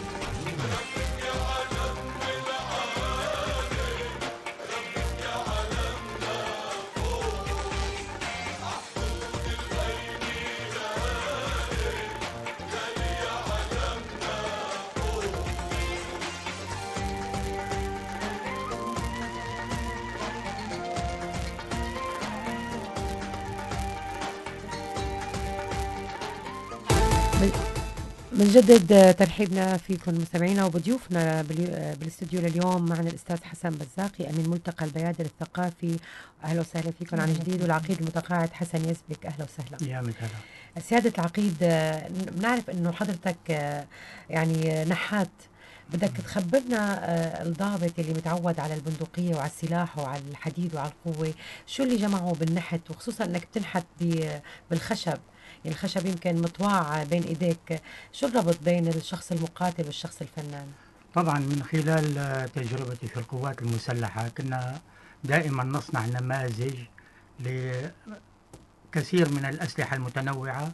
بنجدد ترحيبنا فيكم مستمعينا وبضيوفنا بالاستوديو لليوم. معنا الأستاذ حسن بزاقي أمين ملتقى البيادر الثقافي. أهلا وسهلا فيكم عن جديد. والعقيد المتقاعد حسن يزبك، أهلا وسهلا.
يا مثلا
سيادة العقيد، بنعرف أنه حضرتك يعني نحات، بدك تخبرنا الضابط اللي متعود على البندقية وعلى السلاح وعلى الحديد وعلى القوة، شو اللي جمعه بالنحت، وخصوصا أنك بتنحت بالخشب، يعني الخشب يمكن مطواع بين ايديك. شو الربط بين الشخص المقاتل والشخص الفنان؟
طبعا من خلال تجربتي في القوات المسلحة كنا دائما نصنع نماذج لكثير من الأسلحة المتنوعة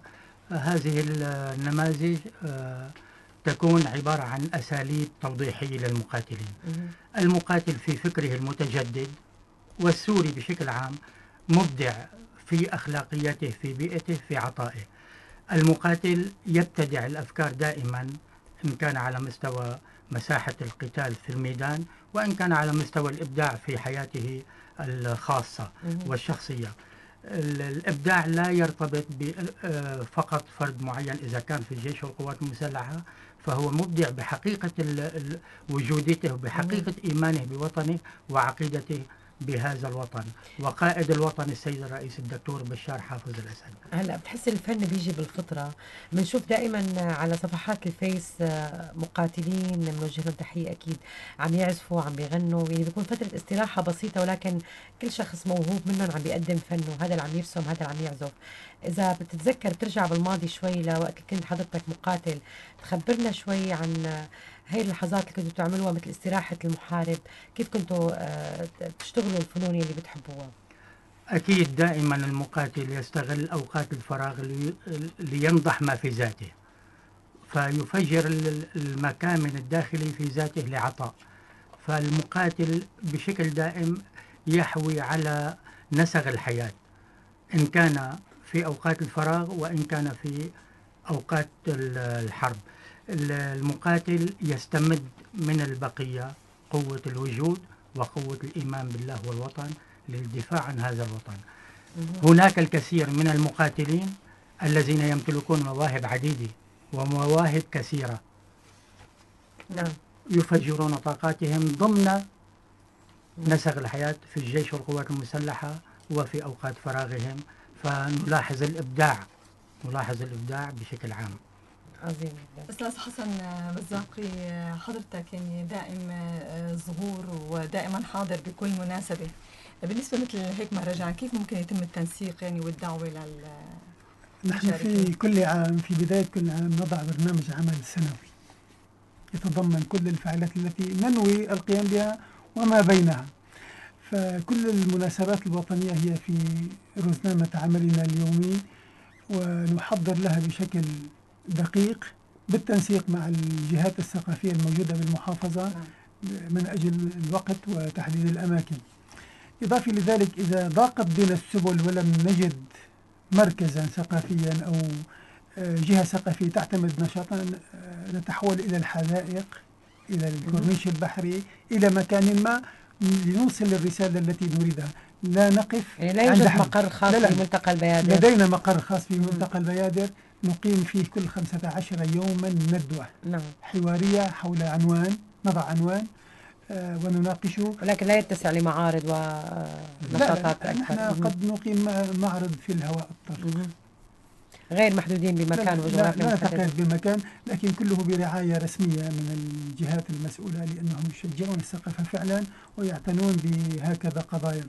هذه النماذج تكون عبارة عن أساليب توضيحية للمقاتلين. المقاتل في فكره المتجدد، والسوري بشكل عام مبدع في أخلاقياته، في بيئته، في عطائه. المقاتل يبتدع الأفكار دائما، إن كان على مستوى مساحة القتال في الميدان، وإن كان على مستوى الإبداع في حياته الخاصة والشخصية. الإبداع لا يرتبط فقط فرد معين. إذا كان في الجيش والقوات المسلحة فهو مبدع بحقيقة وجودته، وبحقيقة إيمانه بوطنه وعقيدته بهذا الوطن. وقائد الوطن السيد الرئيس الدكتور بشار حافظ الأسد.
هلا بتحس الفن بيجي بالفطرة. بنشوف دائما على صفحات الفيس مقاتلين بنوجه لهم تحية أكيد عم يعزفوا، عم بيغنوا، يعني بيكون فترة استراحة بسيطة، ولكن كل شخص موهوب منهم عم بيقدم فنه، هذا اللي عم يرسم، هذا اللي عم يعزف. إذا بتتذكر بترجع بالماضي شوي لوقت كنت حضرتك مقاتل، تخبرنا شوي عن هاي اللحظات اللي كنتوا تعملوها مثل استراحة المحارب، كيف كنتوا تشتغلوا الفنون اللي بتحبوها؟
أكيد دائما المقاتل يستغل أوقات الفراغ لينضح ما في ذاته، فيفجر المكان من الداخلي في ذاته لعطاء. فالمقاتل بشكل دائم يحوي على نسق الحياة، إن كان في أوقات الفراغ وإن كان في أوقات الحرب. المقاتل يستمد من البقية قوة الوجود وقوة الإيمان بالله والوطن للدفاع عن هذا الوطن. هناك الكثير من المقاتلين الذين يمتلكون مواهب عديدة ومواهب كثيرة، يفجرون طاقاتهم ضمن نسق الحياة في الجيش والقوات المسلحة وفي أوقات فراغهم. فنلاحظ الإبداع بشكل عام.
عظيم. أستاذ حسن بزاقي، حضرتك يعني دائم ظهور ودائما حاضر بكل مناسبة. بالنسبة مثل هيك مهرجان، كيف ممكن يتم التنسيق يعني والدعوة
نحن في كل عام، في بداية كل عام، نضع برنامج عمل سنوي يتضمن كل الفعاليات التي ننوي القيام بها وما بينها. فكل المناسبات الوطنية هي في روزنامة عملنا اليومي، ونحضر لها بشكل دقيق بالتنسيق مع الجهات الثقافية الموجودة بالمحافظة من أجل الوقت وتحديد الأماكن. إضافة لذلك، إذا ضاقت بنا السبل ولم نجد مركزا ثقافيا أو جهة ثقافية تعتمد نشاطا، نتحول إلى الحدائق، إلى الكورنيش البحري، إلى مكان ما لنوصل الرسالة التي نريدها. لا نقف،
يعني لا يوجد مقر خاص في ملتقى البيادر.
لدينا مقر خاص في ملتقى البيادر، نقيم فيه كل 15 يوما ندوة حوارية حول عنوان، نضع عنوان ونناقشه،
ولكن لا يتسع لمعارض ونشاطات أكثر.
نحن قد نقيم معرض في الهواء الطلق،
غير محدودين بمكان وجغرافيا
لا نتقيد بمكان، لكن كله برعاية رسمية من الجهات المسؤولة، لأنهم يشجعون الثقافة فعلا ويعتنون بهكذا قضايا.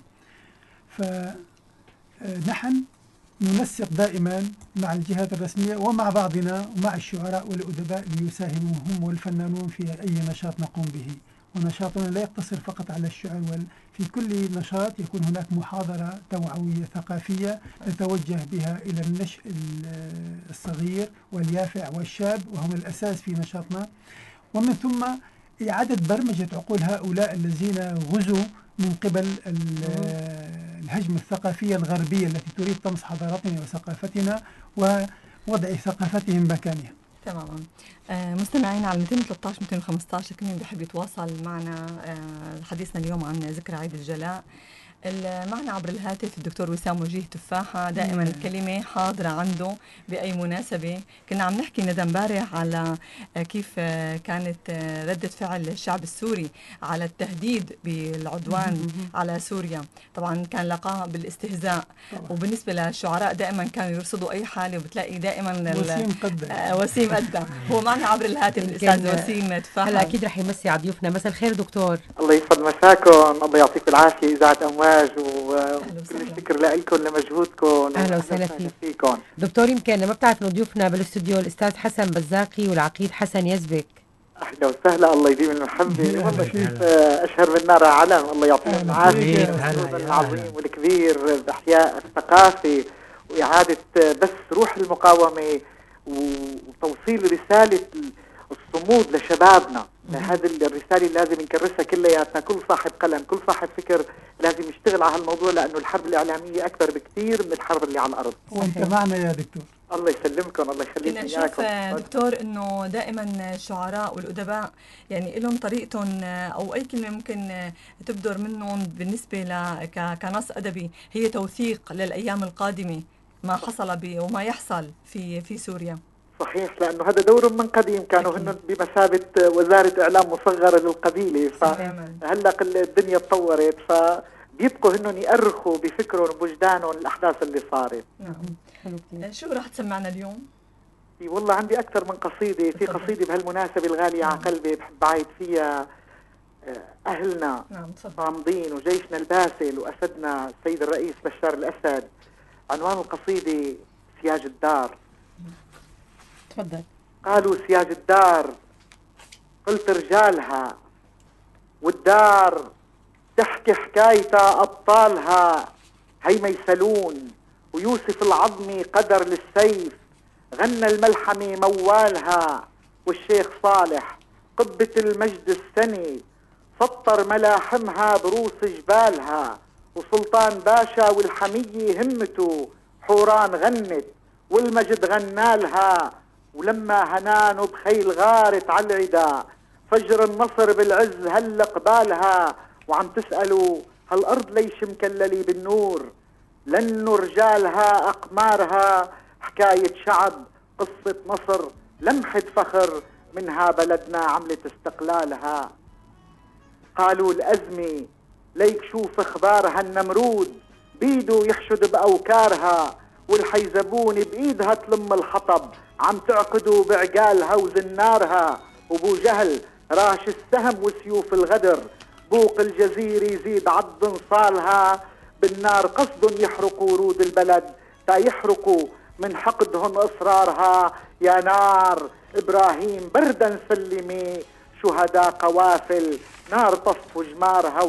فنحن ننسق دائما مع الجهات الرسمية ومع بعضنا ومع الشعراء والأدباء ليساهموا هم والفنانون في أي نشاط نقوم به. ونشاطنا لا يقتصر فقط على الشعر، في كل نشاط يكون هناك محاضرة توعوية ثقافية نتوجه بها إلى النشء الصغير واليافع والشاب، وهم الأساس في نشاطنا. ومن ثم إعادة برمجة عقول هؤلاء الذين غزوا من قبل الهجمة الثقافية الغربية التي تريد طمس حضارتنا وثقافتنا ووضع ثقافتهم مكانها.
تماما. مستمعين على 213 215 كل من بيحب يتواصل معنا. حديثنا اليوم عن ذكرى عيد الجلاء. معنا عبر الهاتف الدكتور وسام وجيه تفاحة، دائما الكلمة حاضرة عنده بأي مناسبة. كنا عم نحكي ندى امبارح على كيف كانت ردة فعل الشعب السوري على التهديد بالعدوان على سوريا. طبعا كان لقاها بالاستهزاء، وبالنسبة للشعراء دائما كانوا يرصدوا أي حالة، وبتلاقي دائما وسيم قدّ. هو معنا عبر الهاتف الأستاذ وسيم تفاحة.
هلا أكيد رح يمسي على ضيوفنا. مساء الخير دكتور.
الله يسعد مساكم، الله يعطيكم العافية إذاعة أمواج، وكل الشكر لكم لمجهودكم.
أهلا وسهلا فيكم دكتور. يمكن لما بتعرف إنه ضيوفنا بالاستوديو الأستاذ حسن بزاقي والعقيد حسن يزبك.
أهلا وسهلا، الله يديم المحبة. والله كيف أشهر من نار علم، الله يعطيهم العافية. العظيم والكبير بإحياء الثقافة وإعادة بس روح المقاومة وتوصيل رسالة الصمود لشبابنا. هذه الرسالة لازم نكرسها كلياتنا، كل صاحب قلم كل صاحب فكر لازم يشتغل على هالموضوع، لأنه الحرب الإعلامية أكبر بكثير من الحرب اللي على الأرض.
وانت معنا يا دكتور.
الله يسلمكم، الله يخليكم.
كنا نشوف دكتور انه دائما الشعراء والادباء يعني لهم طريقتهم، او اي كلمه ممكن تبدر منهم بالنسبه كنص ادبي هي توثيق للايام القادمه ما حصل وما يحصل في سوريا.
صحيح، لأنه هذا دور من قديم، كانوا هن بمثابة وزارة إعلام مصغرة للقبيلة، فهلق الدنيا تطورت فبيبقوا هن يأرخوا بفكرهم وبوجدانهم الأحداث اللي صارت.
نعم. شو راح تسمعنا اليوم؟
والله عندي أكثر من قصيدة. في قصيدة بهالمناسبة الغالية على قلبي بحب أعيد فيها أهلنا صامدين وجيشنا الباسل وأسدنا السيد الرئيس بشار الأسد. عنوان القصيدة سياج الدار.
تفضل.
قالوا سياج الدار، قلت رجالها والدار تحكي حكايتها أبطالها، هيما يسلون ويوسف العظمي قدر للسيف، غنى الملحمة موالها، والشيخ صالح قبة المجد السني سطر ملاحمها بروس جبالها، وسلطان باشا والحمية همته حوران غنت والمجد غنالها، ولما هنانوا بخيل غارت على العدا فجر النصر بالعز هل قبالها، وعم تسألوا هالأرض ليش مكللي بالنور، لأنه رجالها أقمارها حكاية شعب قصة نصر لمحة فخر منها بلدنا عملت استقلالها. قالوا الأزمة ليك شوف اخبارها، النمرود بيده يحشد بأوكارها، والحيزبون بإيدها تلم الحطب عم تعقدوا بعقالها وزنارها، وبو جهل راش السهم وسيوف الغدر، بوق الجزيرة يزيد عض انصالها، بالنار قصد يحرقوا ورود البلد تا يحرقوا من حقدهم اصرارها، يا نار ابراهيم بردا سلمي شهداء قوافل نار طفوا جمارها،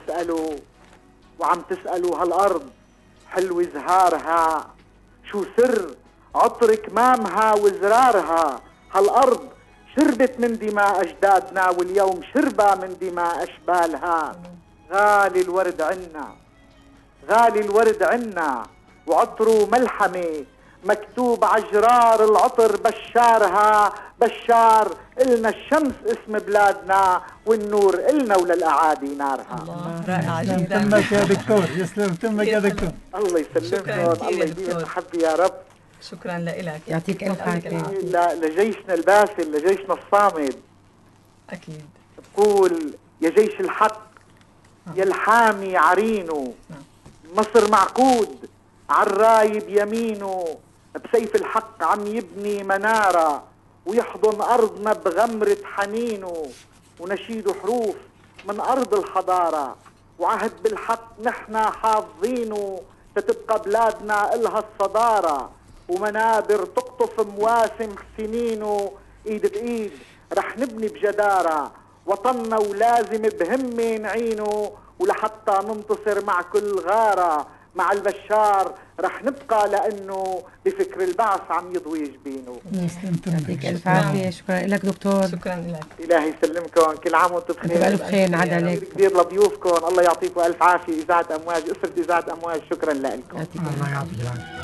وعم تسألوا هالارض حلو زهارها، شو سر عطر كمامها وزرارها، هالارض شربت من دماء اجدادنا واليوم شربة من دماء اشبالها. غالي الورد عنا، غالي الورد عنا، وعطره ملحمة مكتوب عجرار العطر بشارها، بشار إلنا الشمس اسم بلادنا والنور إلنا وللأعادي نارها.
الله رائع جدا.
تمك يا دكتور، يسلم تمك يا دكتور.
الله يسلمكم، الله يديم الحب يا رب.
شكرا لك،
يعطيك ألف عافية.
لجيشنا الباسل، لجيشنا الصامد.
أكيد.
بقول يا جيش الحق يا الحامي عرينه، مصر معقود عالراي بيمينه، بسيف الحق عم يبني منارة ويحضن أرضنا بغمرة حنينه، ونشيد حروف من أرض الحضارة وعهد بالحق نحنا حافظينه، تتبقى بلادنا إلها الصدارة ومنابر تقطف مواسم سنينه، إيد بإيد رح نبني بجدارة وطننا ولازم بهمة نعينه، ولحتى ننتصر مع كل غارة مع البشار رح نبقى لأنه بفكر البعث عم يضوي جبينه.
يعطيك ألف عافية. شكرا لك دكتور.
شكرا لك.
إلهي يسلمكم، كل عام وانتم بخير.
بألف خير. نعد عليك
كثير لضيوفكم، الله يعطيكم ألف عافية. إذاعة أمواج، أسرة إذاعة أمواج، شكرا لكم.
الله يعطيك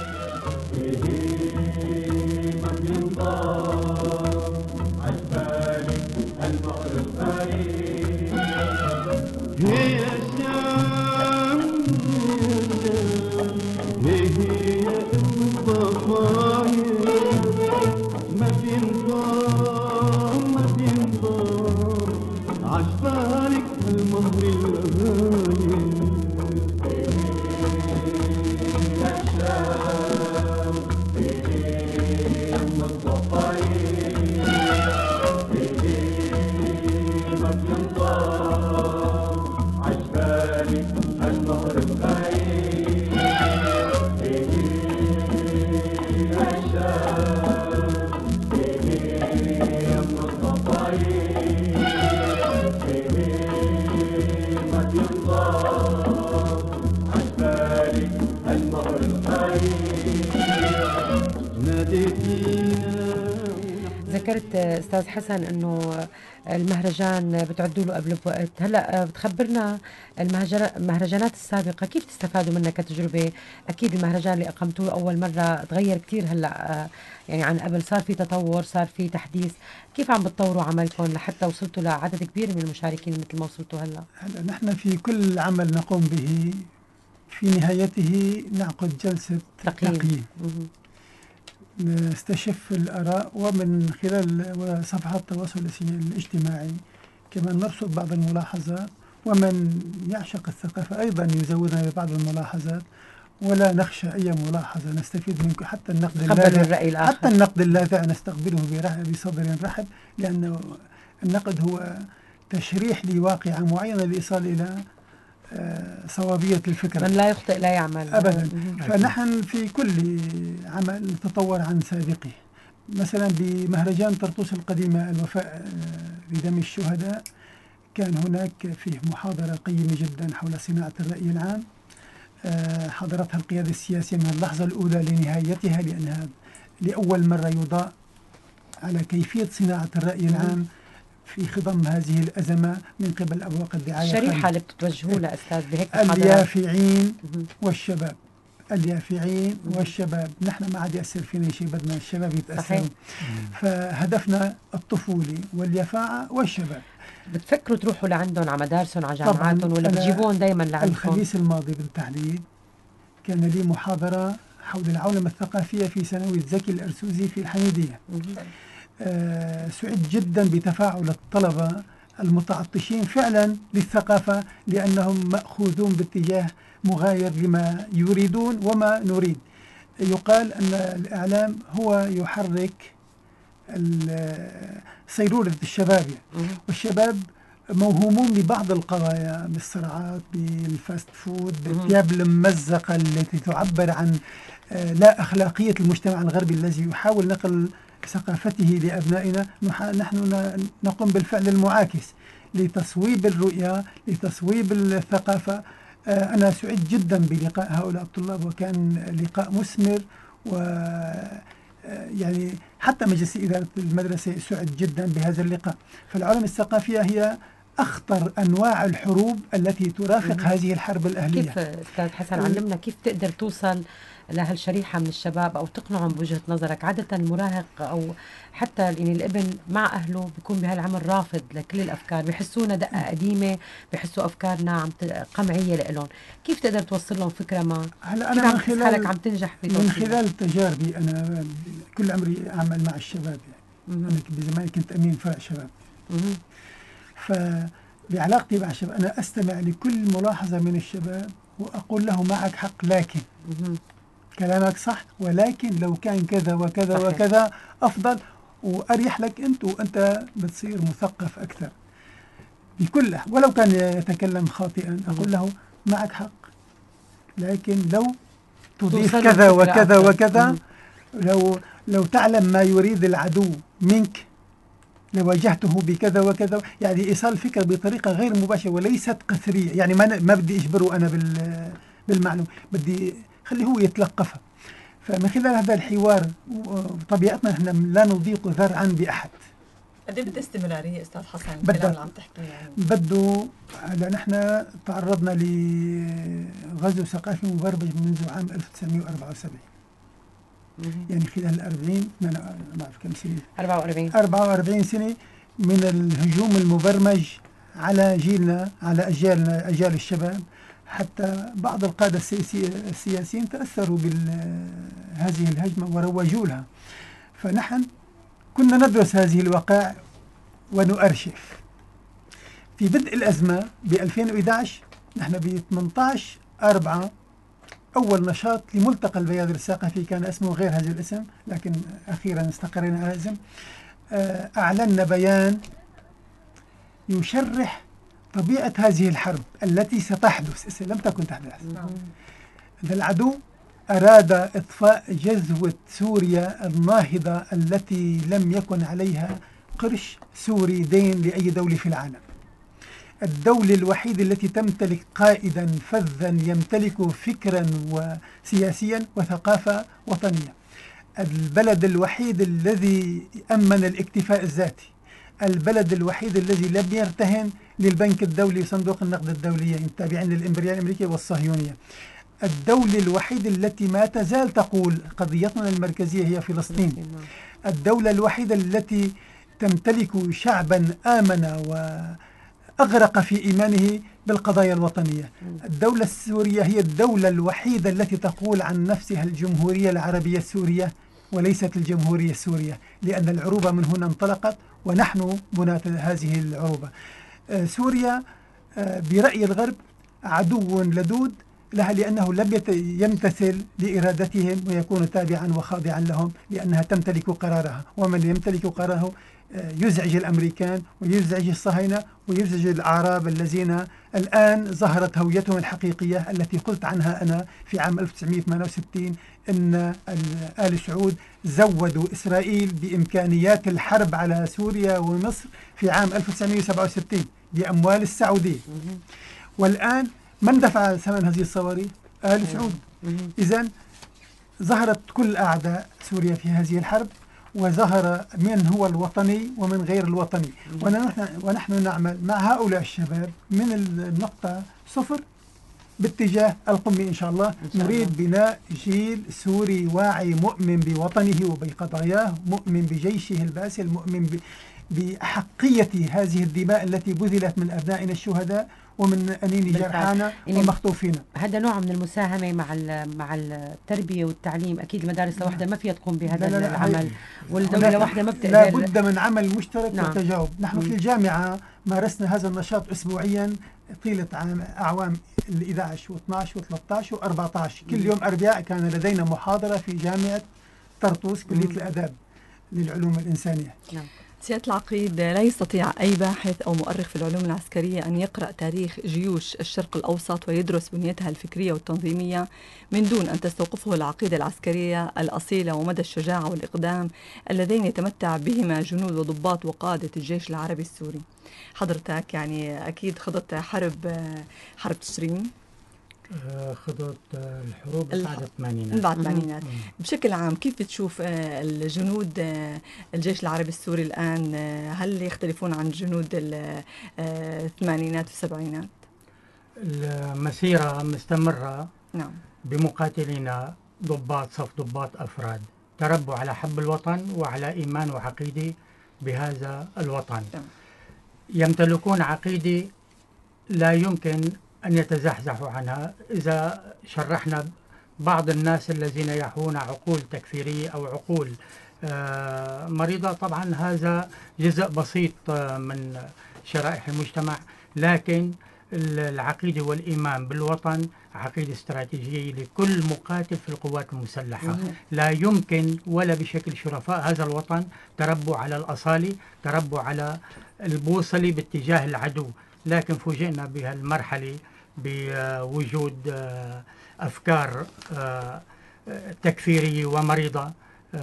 العافية.
المهر الخير
ذكرت أستاذ حسن أنه المهرجان بتعدوا له قبل بوقت، هلا بتخبرنا المهرجانات السابقة كيف تستفادوا منها كتجربة؟ أكيد المهرجان اللي أقمتوه أول مرة تغير كتير هلا يعني عن قبل، صار في تطور، صار في تحديث، كيف عم بتطوروا عملكم لحتى وصلتوا لعدد كبير من المشاركين مثل ما وصلتوا هلا؟
هلا نحن في كل عمل نقوم به في نهايته نعقد جلسة تقييم. نستشف الآراء، ومن خلال صفحات التواصل الاجتماعي كمان نرصد بعض الملاحظات، ومن يعشق الثقافة أيضا يزودنا ببعض الملاحظات، ولا نخشى أي ملاحظة، نستفيد منك حتى النقد اللاذع، حتى النقد اللاذع نستقبله بصدر رحب، لأنه النقد هو تشريح لواقع معين للإيصال إلى صوابية الفكرة.
من لا يخطئ لا يعمل
أبدا. فنحن في كل عمل نتطور عن سابقه. مثلا بمهرجان طرطوس القديمة الوفاء بدم الشهداء كان هناك فيه محاضرة قيمة جدا حول صناعة الرأي العام، حضرتها القيادة السياسية من اللحظة الأولى لنهايتها، لأنها لأول مرة يضاء على كيفية صناعة الرأي العام في خضم هذه الأزمة من قبل أبواق الدعاية.
الشريحة اللي بتوجهوا لها أستاذ بهيك
اليافعين والشباب، اليافعين والشباب، نحن ما عاد يأثر فينا شيء، بدنا الشباب يتأثروا. فهدفنا الطفولة واليفاعة والشباب.
بتفكروا تروحوا لعندهم على مدارسهم على جامعاتهم ولا بتجيبوهم دايما لعندكم؟
الخميس الماضي بالتحديد كان لي محاضرة حول العولمة الثقافية في ثانوية زكي الأرسوزي في الحميدية. سعدت جدا بتفاعل الطلبة المتعطشين فعلا للثقافة، لأنهم مأخوذون باتجاه مغاير لما يريدون وما نريد. يقال أن الإعلام هو يحرك صيرورة الشباب، والشباب موهومون ببعض القضايا، بالصراعات، بالفاست فود، بالثياب الممزقة التي تعبر عن لا أخلاقية المجتمع الغربي الذي يحاول نقل ثقافته لأبنائنا. نحن نقوم بالفعل المعاكس لتصويب الرؤية، لتصويب الثقافة. أنا سعيد جدا بلقاء هؤلاء الطلاب، وكان لقاء مثمر، و يعني حتى مجلس إدارة المدرسة سعد جدا بهذا اللقاء. فالعولمة الثقافية هي أخطر أنواع الحروب التي ترافق هذه الحرب الأهلية.
كيف أستاذ حسن علمنا كيف تقدر توصل لهالشريحة من الشباب أو تقنعهم بوجهة نظرك؟ عادة المراهق أو حتى يعني الابن مع أهله بيكون بهالعمر رافض لكل الأفكار، بيحسونا دقة قديمة، بيحسوا أفكارنا قمعية لإلهم. كيف تقدر توصل لهم فكرة ما؟
هلا أنا
حالك عم تنجح في
من خلال تجاربي، أنا كل عمري أعمل مع الشباب، يعني أنا بزمان كنت أمين فرع شباب. فبعلاقتي مع الشباب أنا أستمع لكل ملاحظة من الشباب وأقول له معك حق، لكن كلامك صح، ولكن لو كان كذا وكذا صحيح. وكذا أفضل وأريح لك أنت، وأنت بتصير مثقف أكثر بكل، ولو كان يتكلم خاطئا أقول له معك حق، لكن لو تضيف كذا وكذا وكذا، لو تعلم ما يريد العدو منك لواجهته بكذا وكذا، يعني إيصال الفكرة بطريقة غير مباشرة وليست قسرية. يعني ما بدي أجبره أنا بالمعلومة، بدي خليه هو يتلقفها. فمن خلال هذا الحوار، طبيعتنا نحن لا نضيق ذرعا بأحد.
قد ايه بدها استمرارية أستاذ حسن الكلام اللي عم تحكيه؟ يعني
بده، نحن تعرضنا لغزو ثقافي مبرمج منذ عام 1974. يعني خلال 40 ما بعرف كم سنة، 44 سنة من الهجوم المبرمج على جيلنا، على أجيالنا، أجيال الشباب. حتى بعض القادة السياسيين تأثروا بهذه الهجمة وروجوا لها. فنحن كنا ندرس هذه الوقائع ونؤرشف. في بدء الأزمة ب 2011 نحن ب 18/4 أول نشاط لملتقى البيادر الثقافي، كان اسمه غير هذا الاسم، لكن أخيرا استقرينا على الاسم. أعلنا بيان يشرح طبيعة هذه الحرب التي ستحدث، لم تكن تحدث. العدو أراد إطفاء جذوة سوريا الناهضة التي لم يكن عليها قرش سوري دين لأي دولة في العالم. الدولة الوحيدة التي تمتلك قائدا فذا يمتلك فكرا وسياسيا وثقافة وطنية. البلد الوحيد الذي أمن الاكتفاء الذاتي، البلد الوحيد الذي لم يرتهن للبنك الدولي وصندوق النقد الدولية التابعين للإمبريال الأمريكية والصهيونية، الدولة الوحيدة التي ما تزال تقول قضيتنا المركزية هي فلسطين، الدولة الوحيدة التي تمتلك شعبا آمن وأغرق في إيمانه بالقضايا الوطنية. الدولة السورية هي الدولة الوحيدة التي تقول عن نفسها الجمهورية العربية السورية وليست الجمهورية السورية، لأن العروبة من هنا انطلقت ونحن بناة هذه العروبة. سوريا برأي الغرب عدو لدود لها، لأنه لم يمتثل لإرادتهم ويكون تابعا وخاضعا لهم، لأنها تمتلك قرارها، ومن يمتلك قراره يزعج الأمريكان ويزعج الصهاينة ويزعج الأعراب الذين الآن ظهرت هويتهم الحقيقية التي قلت عنها أنا في عام 1968 أن آل سعود زودوا إسرائيل بإمكانيات الحرب على سوريا ومصر في عام 1967 بأموال السعودية. والآن من دفع ثمن هذه الصواريخ؟ آل سعود. إذن ظهرت كل أعداء سوريا في هذه الحرب، وظهر من هو الوطني ومن غير الوطني، ونحن نعمل مع هؤلاء الشباب من النقطة صفر باتجاه القمة إن شاء الله. نريد بناء جيل سوري واعي مؤمن بوطنه وبقضاياه، مؤمن بجيشه الباسل، مؤمن بأحقية هذه الدماء التي بذلت من أبنائنا الشهداء ومن أنين جرحانا ومخطوفينا.
هذا نوع من المساهمة مع التربية والتعليم. أكيد المدارس لوحدها ما فيها تقوم بهذا العمل، والدولة لوحدها ما بتقدر.
لا بد من عمل مشترك وتجاوب. نحن في الجامعة مارسنا هذا النشاط أسبوعيا طيلة أعوام 11 و12 و13 و14. كل يوم أربعاء كان لدينا محاضرة في جامعة طرطوس كلية الآداب للعلوم الإنسانية.
سيادة العقيد، لا يستطيع أي باحث أو مؤرخ في العلوم العسكرية أن يقرأ تاريخ جيوش الشرق الأوسط ويدرس بنيتها الفكرية والتنظيمية من دون أن تستوقفه العقيدة العسكرية الأصيلة ومدى الشجاعة والإقدام اللذين يتمتع بهما جنود وضباط وقادة الجيش العربي السوري. حضرتك يعني أكيد خضت حرب تشرين.
خضت الحروب بعد الثمانينات.
بعد الثمانينات. بشكل عام كيف بتشوف الجنود الجيش العربي السوري الآن؟ هل يختلفون عن جنود الثمانينات والسبعينات؟
المسيرة مستمرة.
نعم.
بمقاتلين ضباط صف ضباط أفراد تربوا على حب الوطن وعلى إيمان وعقيدة بهذا الوطن.
نعم.
يمتلكون عقيدة لا يمكن أن يتزحزحوا عنها. إذا شرحنا بعض الناس الذين يحوون عقول تكفيرية أو عقول مريضة، طبعا هذا جزء بسيط من شرائح المجتمع، لكن العقيدة والإيمان بالوطن عقيدة استراتيجية لكل مقاتل في القوات المسلحة. لا يمكن ولا بشكل شرفاء هذا الوطن تربوا على الأصالة، تربوا على البوصلة باتجاه العدو، لكن فوجئنا بهالمرحلة بوجود أفكار تكفيرية ومريضة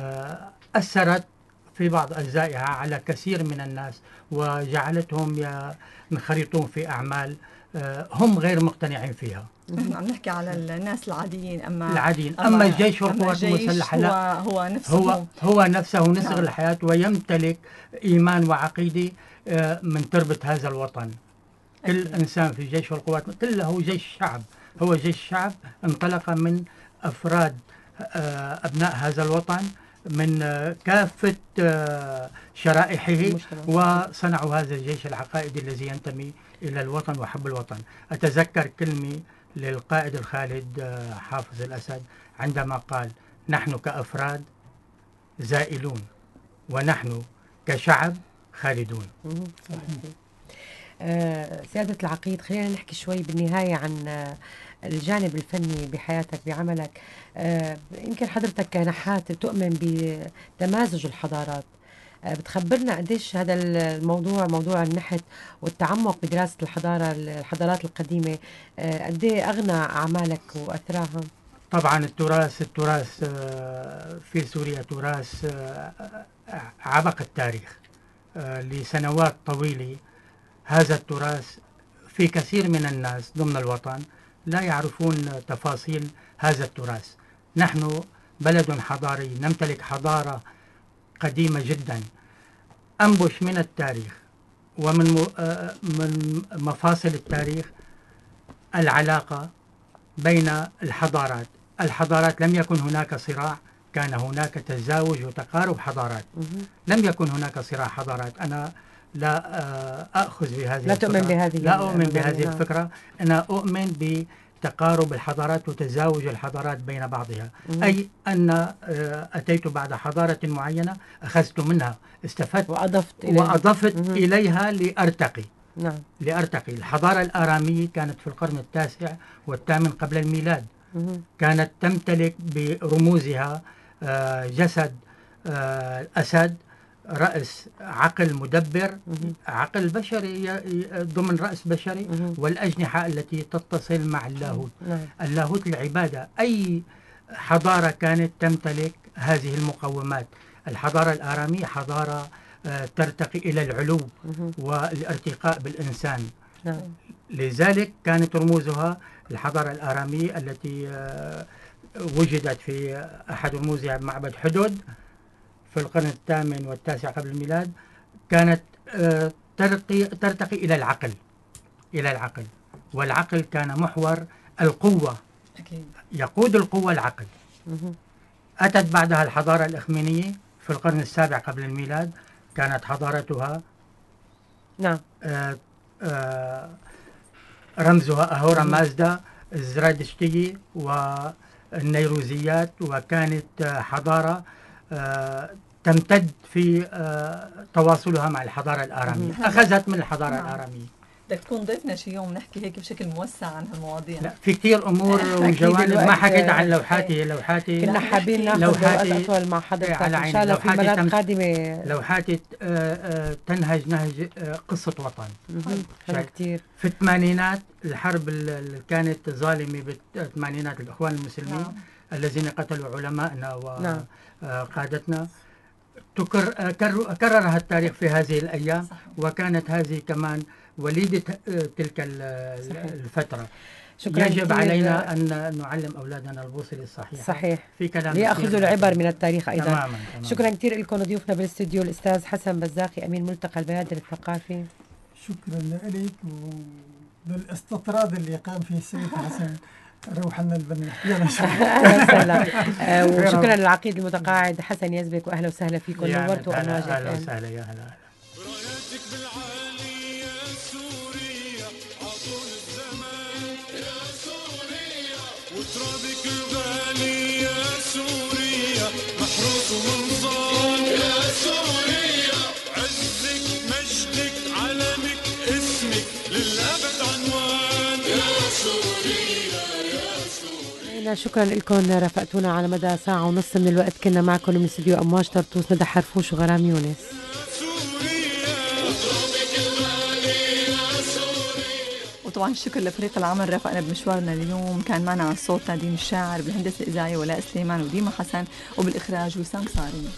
أثرت في بعض أجزائها على كثير من الناس وجعلتهم ينخرطون في أعمال هم غير مقتنعين فيها.
عم نحكي على الناس العاديين.
أما الجيش والقوات المسلحة لا، هو نفسه نسغ الحياة ويمتلك إيمان وعقيدة من تربة هذا الوطن. كل إنسان في الجيش والقوات كله هو جيش الشعب، هو جيش الشعب انطلق من أفراد أبناء هذا الوطن من كافة شرائحه وصنعوا هذا الجيش العقائدي الذي ينتمي إلى الوطن وحب الوطن. أتذكر كلمة للقائد الخالد حافظ الأسد عندما قال: نحن كأفراد زائلون ونحن كشعب خالدون.
سيادة العقيد، خلينا نحكي شوي بالنهاية عن الجانب الفني بحياتك بعملك. يمكن حضرتك كنحات تؤمن بتمازج الحضارات، بتخبرنا قديش هذا الموضوع، موضوع النحت والتعمق بدراسة الحضارات القديمة، قديه أغنى أعمالك وأثراها؟
طبعا التراث في سوريا تراث عبق التاريخ لسنوات طويلة. هذا التراث في كثير من الناس ضمن الوطن لا يعرفون تفاصيل هذا التراث. نحن بلد حضاري، نمتلك حضارة قديمة جدا. أنبش من التاريخ ومن من مفاصل التاريخ العلاقة بين الحضارات. الحضارات لم يكن هناك صراع، كان هناك تزاوج وتقارب حضارات. لم يكن هناك صراع حضارات. أنا لا أخذ بهذه
لا تؤمن بهذه
لا أؤمن بهذه الفكرة. أنا أؤمن بتقارب الحضارات وتزاوج الحضارات بين بعضها. أي أن أتيت بعد حضارة معينة، أخذت منها، استفدت وأضفت إليها لأرتقي.
نعم.
لأرتقي. الحضارة الآرامية كانت في القرن التاسع والثامن قبل الميلاد. كانت تمتلك برموزها جسد أسد، رأس عقل مدبر، عقل بشري ضمن رأس بشري، والأجنحة التي تتصل مع اللاهوت. اللاهوت العبادة. أي حضارة كانت تمتلك هذه المقومات. الحضارة الآرامية حضارة ترتقي إلى العلو والارتقاء بالإنسان. لذلك كانت رموزها الحضارة الآرامية التي وجدت في أحد رموزها بمعبد حدود في القرن الثامن والتاسع قبل الميلاد. كانت ترتقي إلى العقل، إلى العقل، والعقل كان محور القوة. يقود القوة العقل. أتت بعدها الحضارة الإخمينية في القرن السابع قبل الميلاد. كانت حضارتها
نعم
رمزها أهورا مازدا، الزرادشتية والنيروزيات، وكانت حضارة تمتد في تواصلها مع الحضارة الآرامية. أخذت من الحضارة الآرامية.
بدك تكون ضيفنا شي يوم نحكي هيك بشكل موسع عن هالمواضيع.
لا، في كثير امور وجوانب ما حكيت عن لوحاتي.
كنا حابين ناخذ وقت اطول مع حضرتك ان شاء الله في مرات قادمه.
لوحاتي تنهج نهج قصه وطن.
حلو كثير.
في الثمانينات الحرب اللي كانت ظالمه بالثمانينات، الاخوان المسلمين الذين قتلوا علمائنا وقادتنا، كررها التاريخ في هذه الايام. وكانت هذه كمان وليدة تلك الفترة.
شكرا
يجب
كتير.
علينا أن نعلم أولادنا البوصلة الصحيحة.
صحيح.
في كلام
ليأخذوا العبر من التاريخ أيضا.
تماما.
شكرا كثير لكم ضيوفنا بالاستوديو، الأستاذ حسن بزاقي أمين ملتقى البيادر الثقافي.
شكرا لك وللاستطراد اللي قام فيه السيد حسن. روح لنا البنات. يلا
شكرا. وشكرا للعقيد المتقاعد حسن يزبك، واهلا وسهلا فيكم. نورتوا أمواج FM.
اهلا وسهلا. يا هلا.
رايتك بالعالي يا سوريا عطول الزمان يا سوريا، وترابك الغالي يا سوريا محروس ومنصان يا سوريا، عزك مجدك علمك اسمك للأبد عنوان يا سوريا يا سوريا.
شكرا لكم، رافقتونا على مدى ساعة ونص من الوقت. كنا معكم من استديو أمواج طرطوس، ندى حرفوش وغرام يونس.
وطبعا الشكر لفريق العمل رافقنا بمشوارنا اليوم. كان معنا على الصوت نادين الشاعر، بالهندسة الإذاعية ولاء سليمان وديما حسن، وبالإخراج وسام صاري.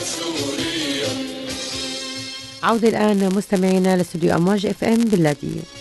عودة الآن مستمعينا لاستوديو أمواج FM باللادية.